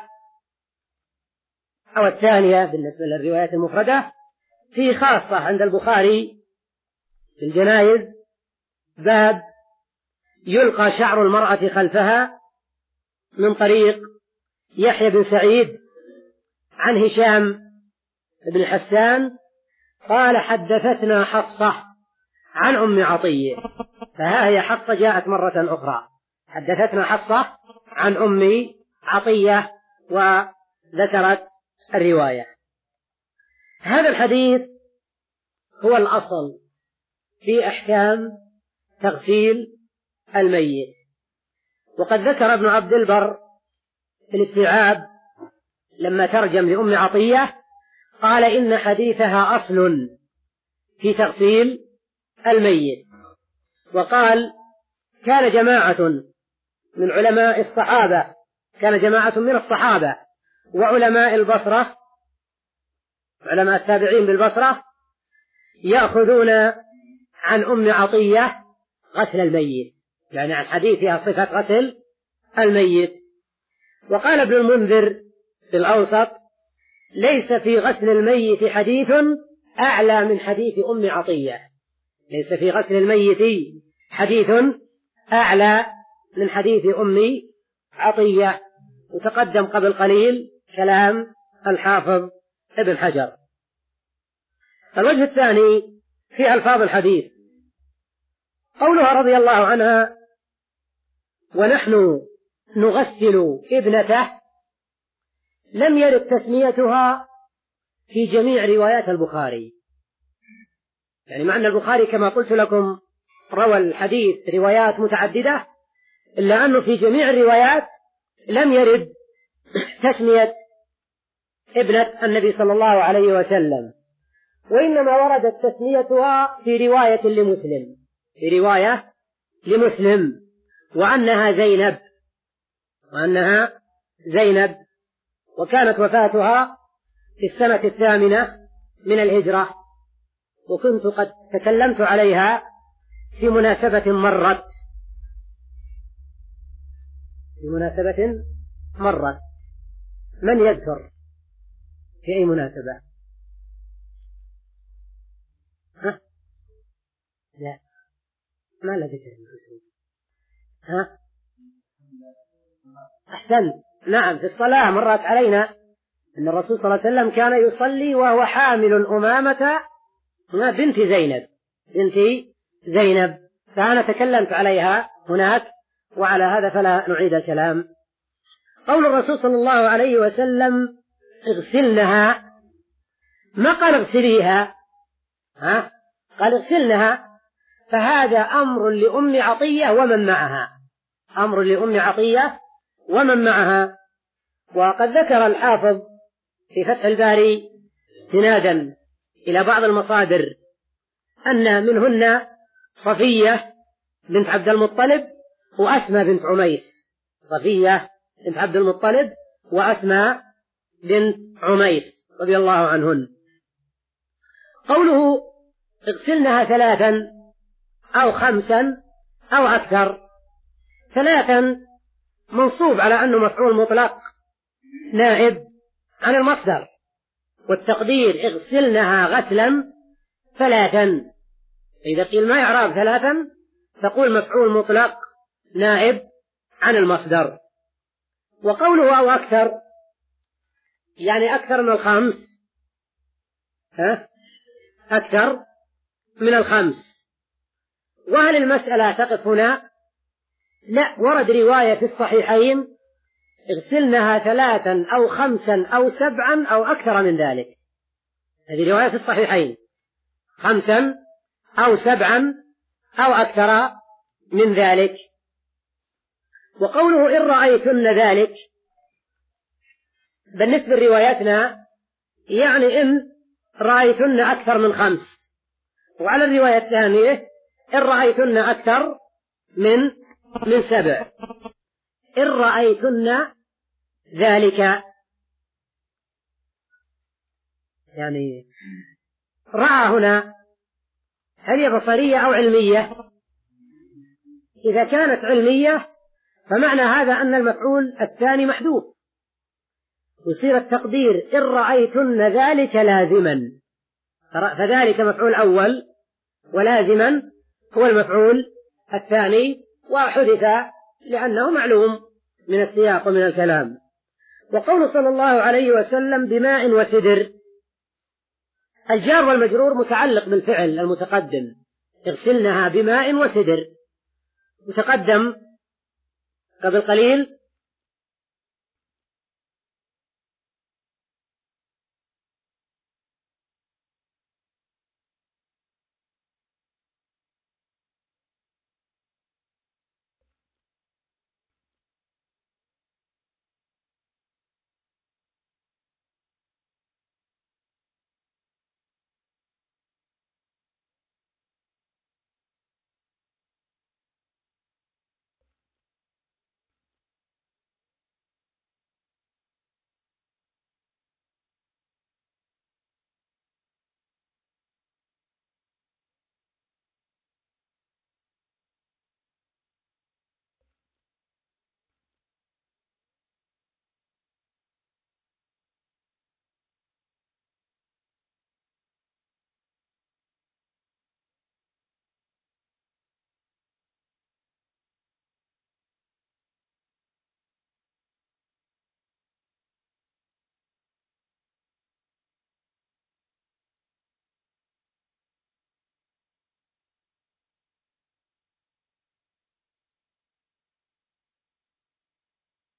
Speaker 1: أو الثانية بالنسبة للروايات المفردة في خاصة عند البخاري في الجنائز باب يلقى شعر المرأة خلفها من طريق يحيى بن سعيد عن هشام بن حسان قال حدثتنا حفصة عن أم عطية. فها هي حفصة جاءت مرة أخرى، حدثتنا حفصة عن أم عطية وذكرت الرواية. هذا الحديث هو الأصل في أحكام تغسيل الميت. وقد ذكر ابن عبد البر في الاستيعاب لما ترجم لأم عطية قال إن حديثها أصل في تغسيل الميت. وقال كان جماعة من علماء الصحابة كان جماعة من الصحابة وعلماء البصرة علماء التابعين بالبصرة يأخذون عن أم عطية غسل الميت، يعني عن حديثها صفة غسل الميت. وقال ابن المنذر في الأوسط: ليس في غسل الميت حديث أعلى من حديث أم عطية، ليس في غسل الميت حديث أعلى من حديث أم عطية. وتقدم قبل قليل كلام الحافظ ابن حجر. الوجه الثاني في ألفاظ الحديث قولها رضي الله عنها: ونحن نغسل ابنته، لم يرد تسميتها في جميع روايات البخاري، يعني مع أن البخاري كما قلت لكم روى الحديث روايات متعددة، إلا أنه في جميع الروايات لم يرد تسمية ابنة النبي صلى الله عليه وسلم، وإنما وردت تسميتها في رواية لمسلم في رواية لمسلم وأنها زينب وأنها زينب وكانت وفاتها في السنة الثامنة من الهجرة، وكنت قد تكلمت عليها في مناسبة مرت في مناسبة مرت من يذكر في أي مناسبة؟ ها؟ لا، ما لا ذكر الرسول. ها؟ أحسنت، نعم، في الصلاة مرت علينا أن الرسول صلى الله عليه وسلم كان يصلي وهو حامل أمامة بنت زينب بنت زينب فأنا تكلمت عليها هناك، وعلى هذا فلا نعيد الكلام. قول الرسول صلى الله عليه وسلم: اغسلنها، ما قال اغسليها، ها؟ قال اغسلنها، فهذا أمر لأم عطية ومن معها أمر لأم عطية ومن معها. وقد ذكر الحافظ في فتح الباري استنادا إلى بعض المصادر أن منهن صفية بنت عبد المطلب وأسماء بنت عميس صفية بنت عبد المطلب وأسماء بنت عميس رضي الله عنهن. قوله اغسلنها ثلاثا أو خمسا أو أكثر، ثلاثا منصوب على أنه مفعول مطلق نائب عن المصدر، والتقدير اغسلنها غسلا ثلاثا، إذا قيل ما يعراب ثلاثا تقول مفعول مطلق نائب عن المصدر. وقوله أو أكثر يعني أكثر من الخمس، ها؟ أكثر من الخمس. وهل المسألة تقف هنا؟ لا، ورد رواية في الصحيحين اغسلنها ثلاثا أو خمسا أو سبعا أو أكثر من ذلك، هذه رواية في الصحيحين، خمسا أو سبعا أو أكثر من ذلك. وقوله إن رأيتن ذلك بالنسبة لرواياتنا يعني إن رأيتن أكثر من خمس، وعلى الرواية الثانية إن رأيتن أكثر من من سبع. إن رأيتن ذلك يعني رأى هنا هل هي بصرية أو علمية؟ إذا كانت علمية فمعنى هذا أن المفعول الثاني محذوف، يصير التقدير إن رأيتن ذلك لازما، فذلك مفعول أول ولازما هو المفعول الثاني، وحدث لأنه معلوم من السياق ومن الكلام. وقول صلى الله عليه وسلم بماء وسدر، الجار والمجرور متعلق بالفعل المتقدم، اغسلنها بماء وسدر، متقدم قبل قليل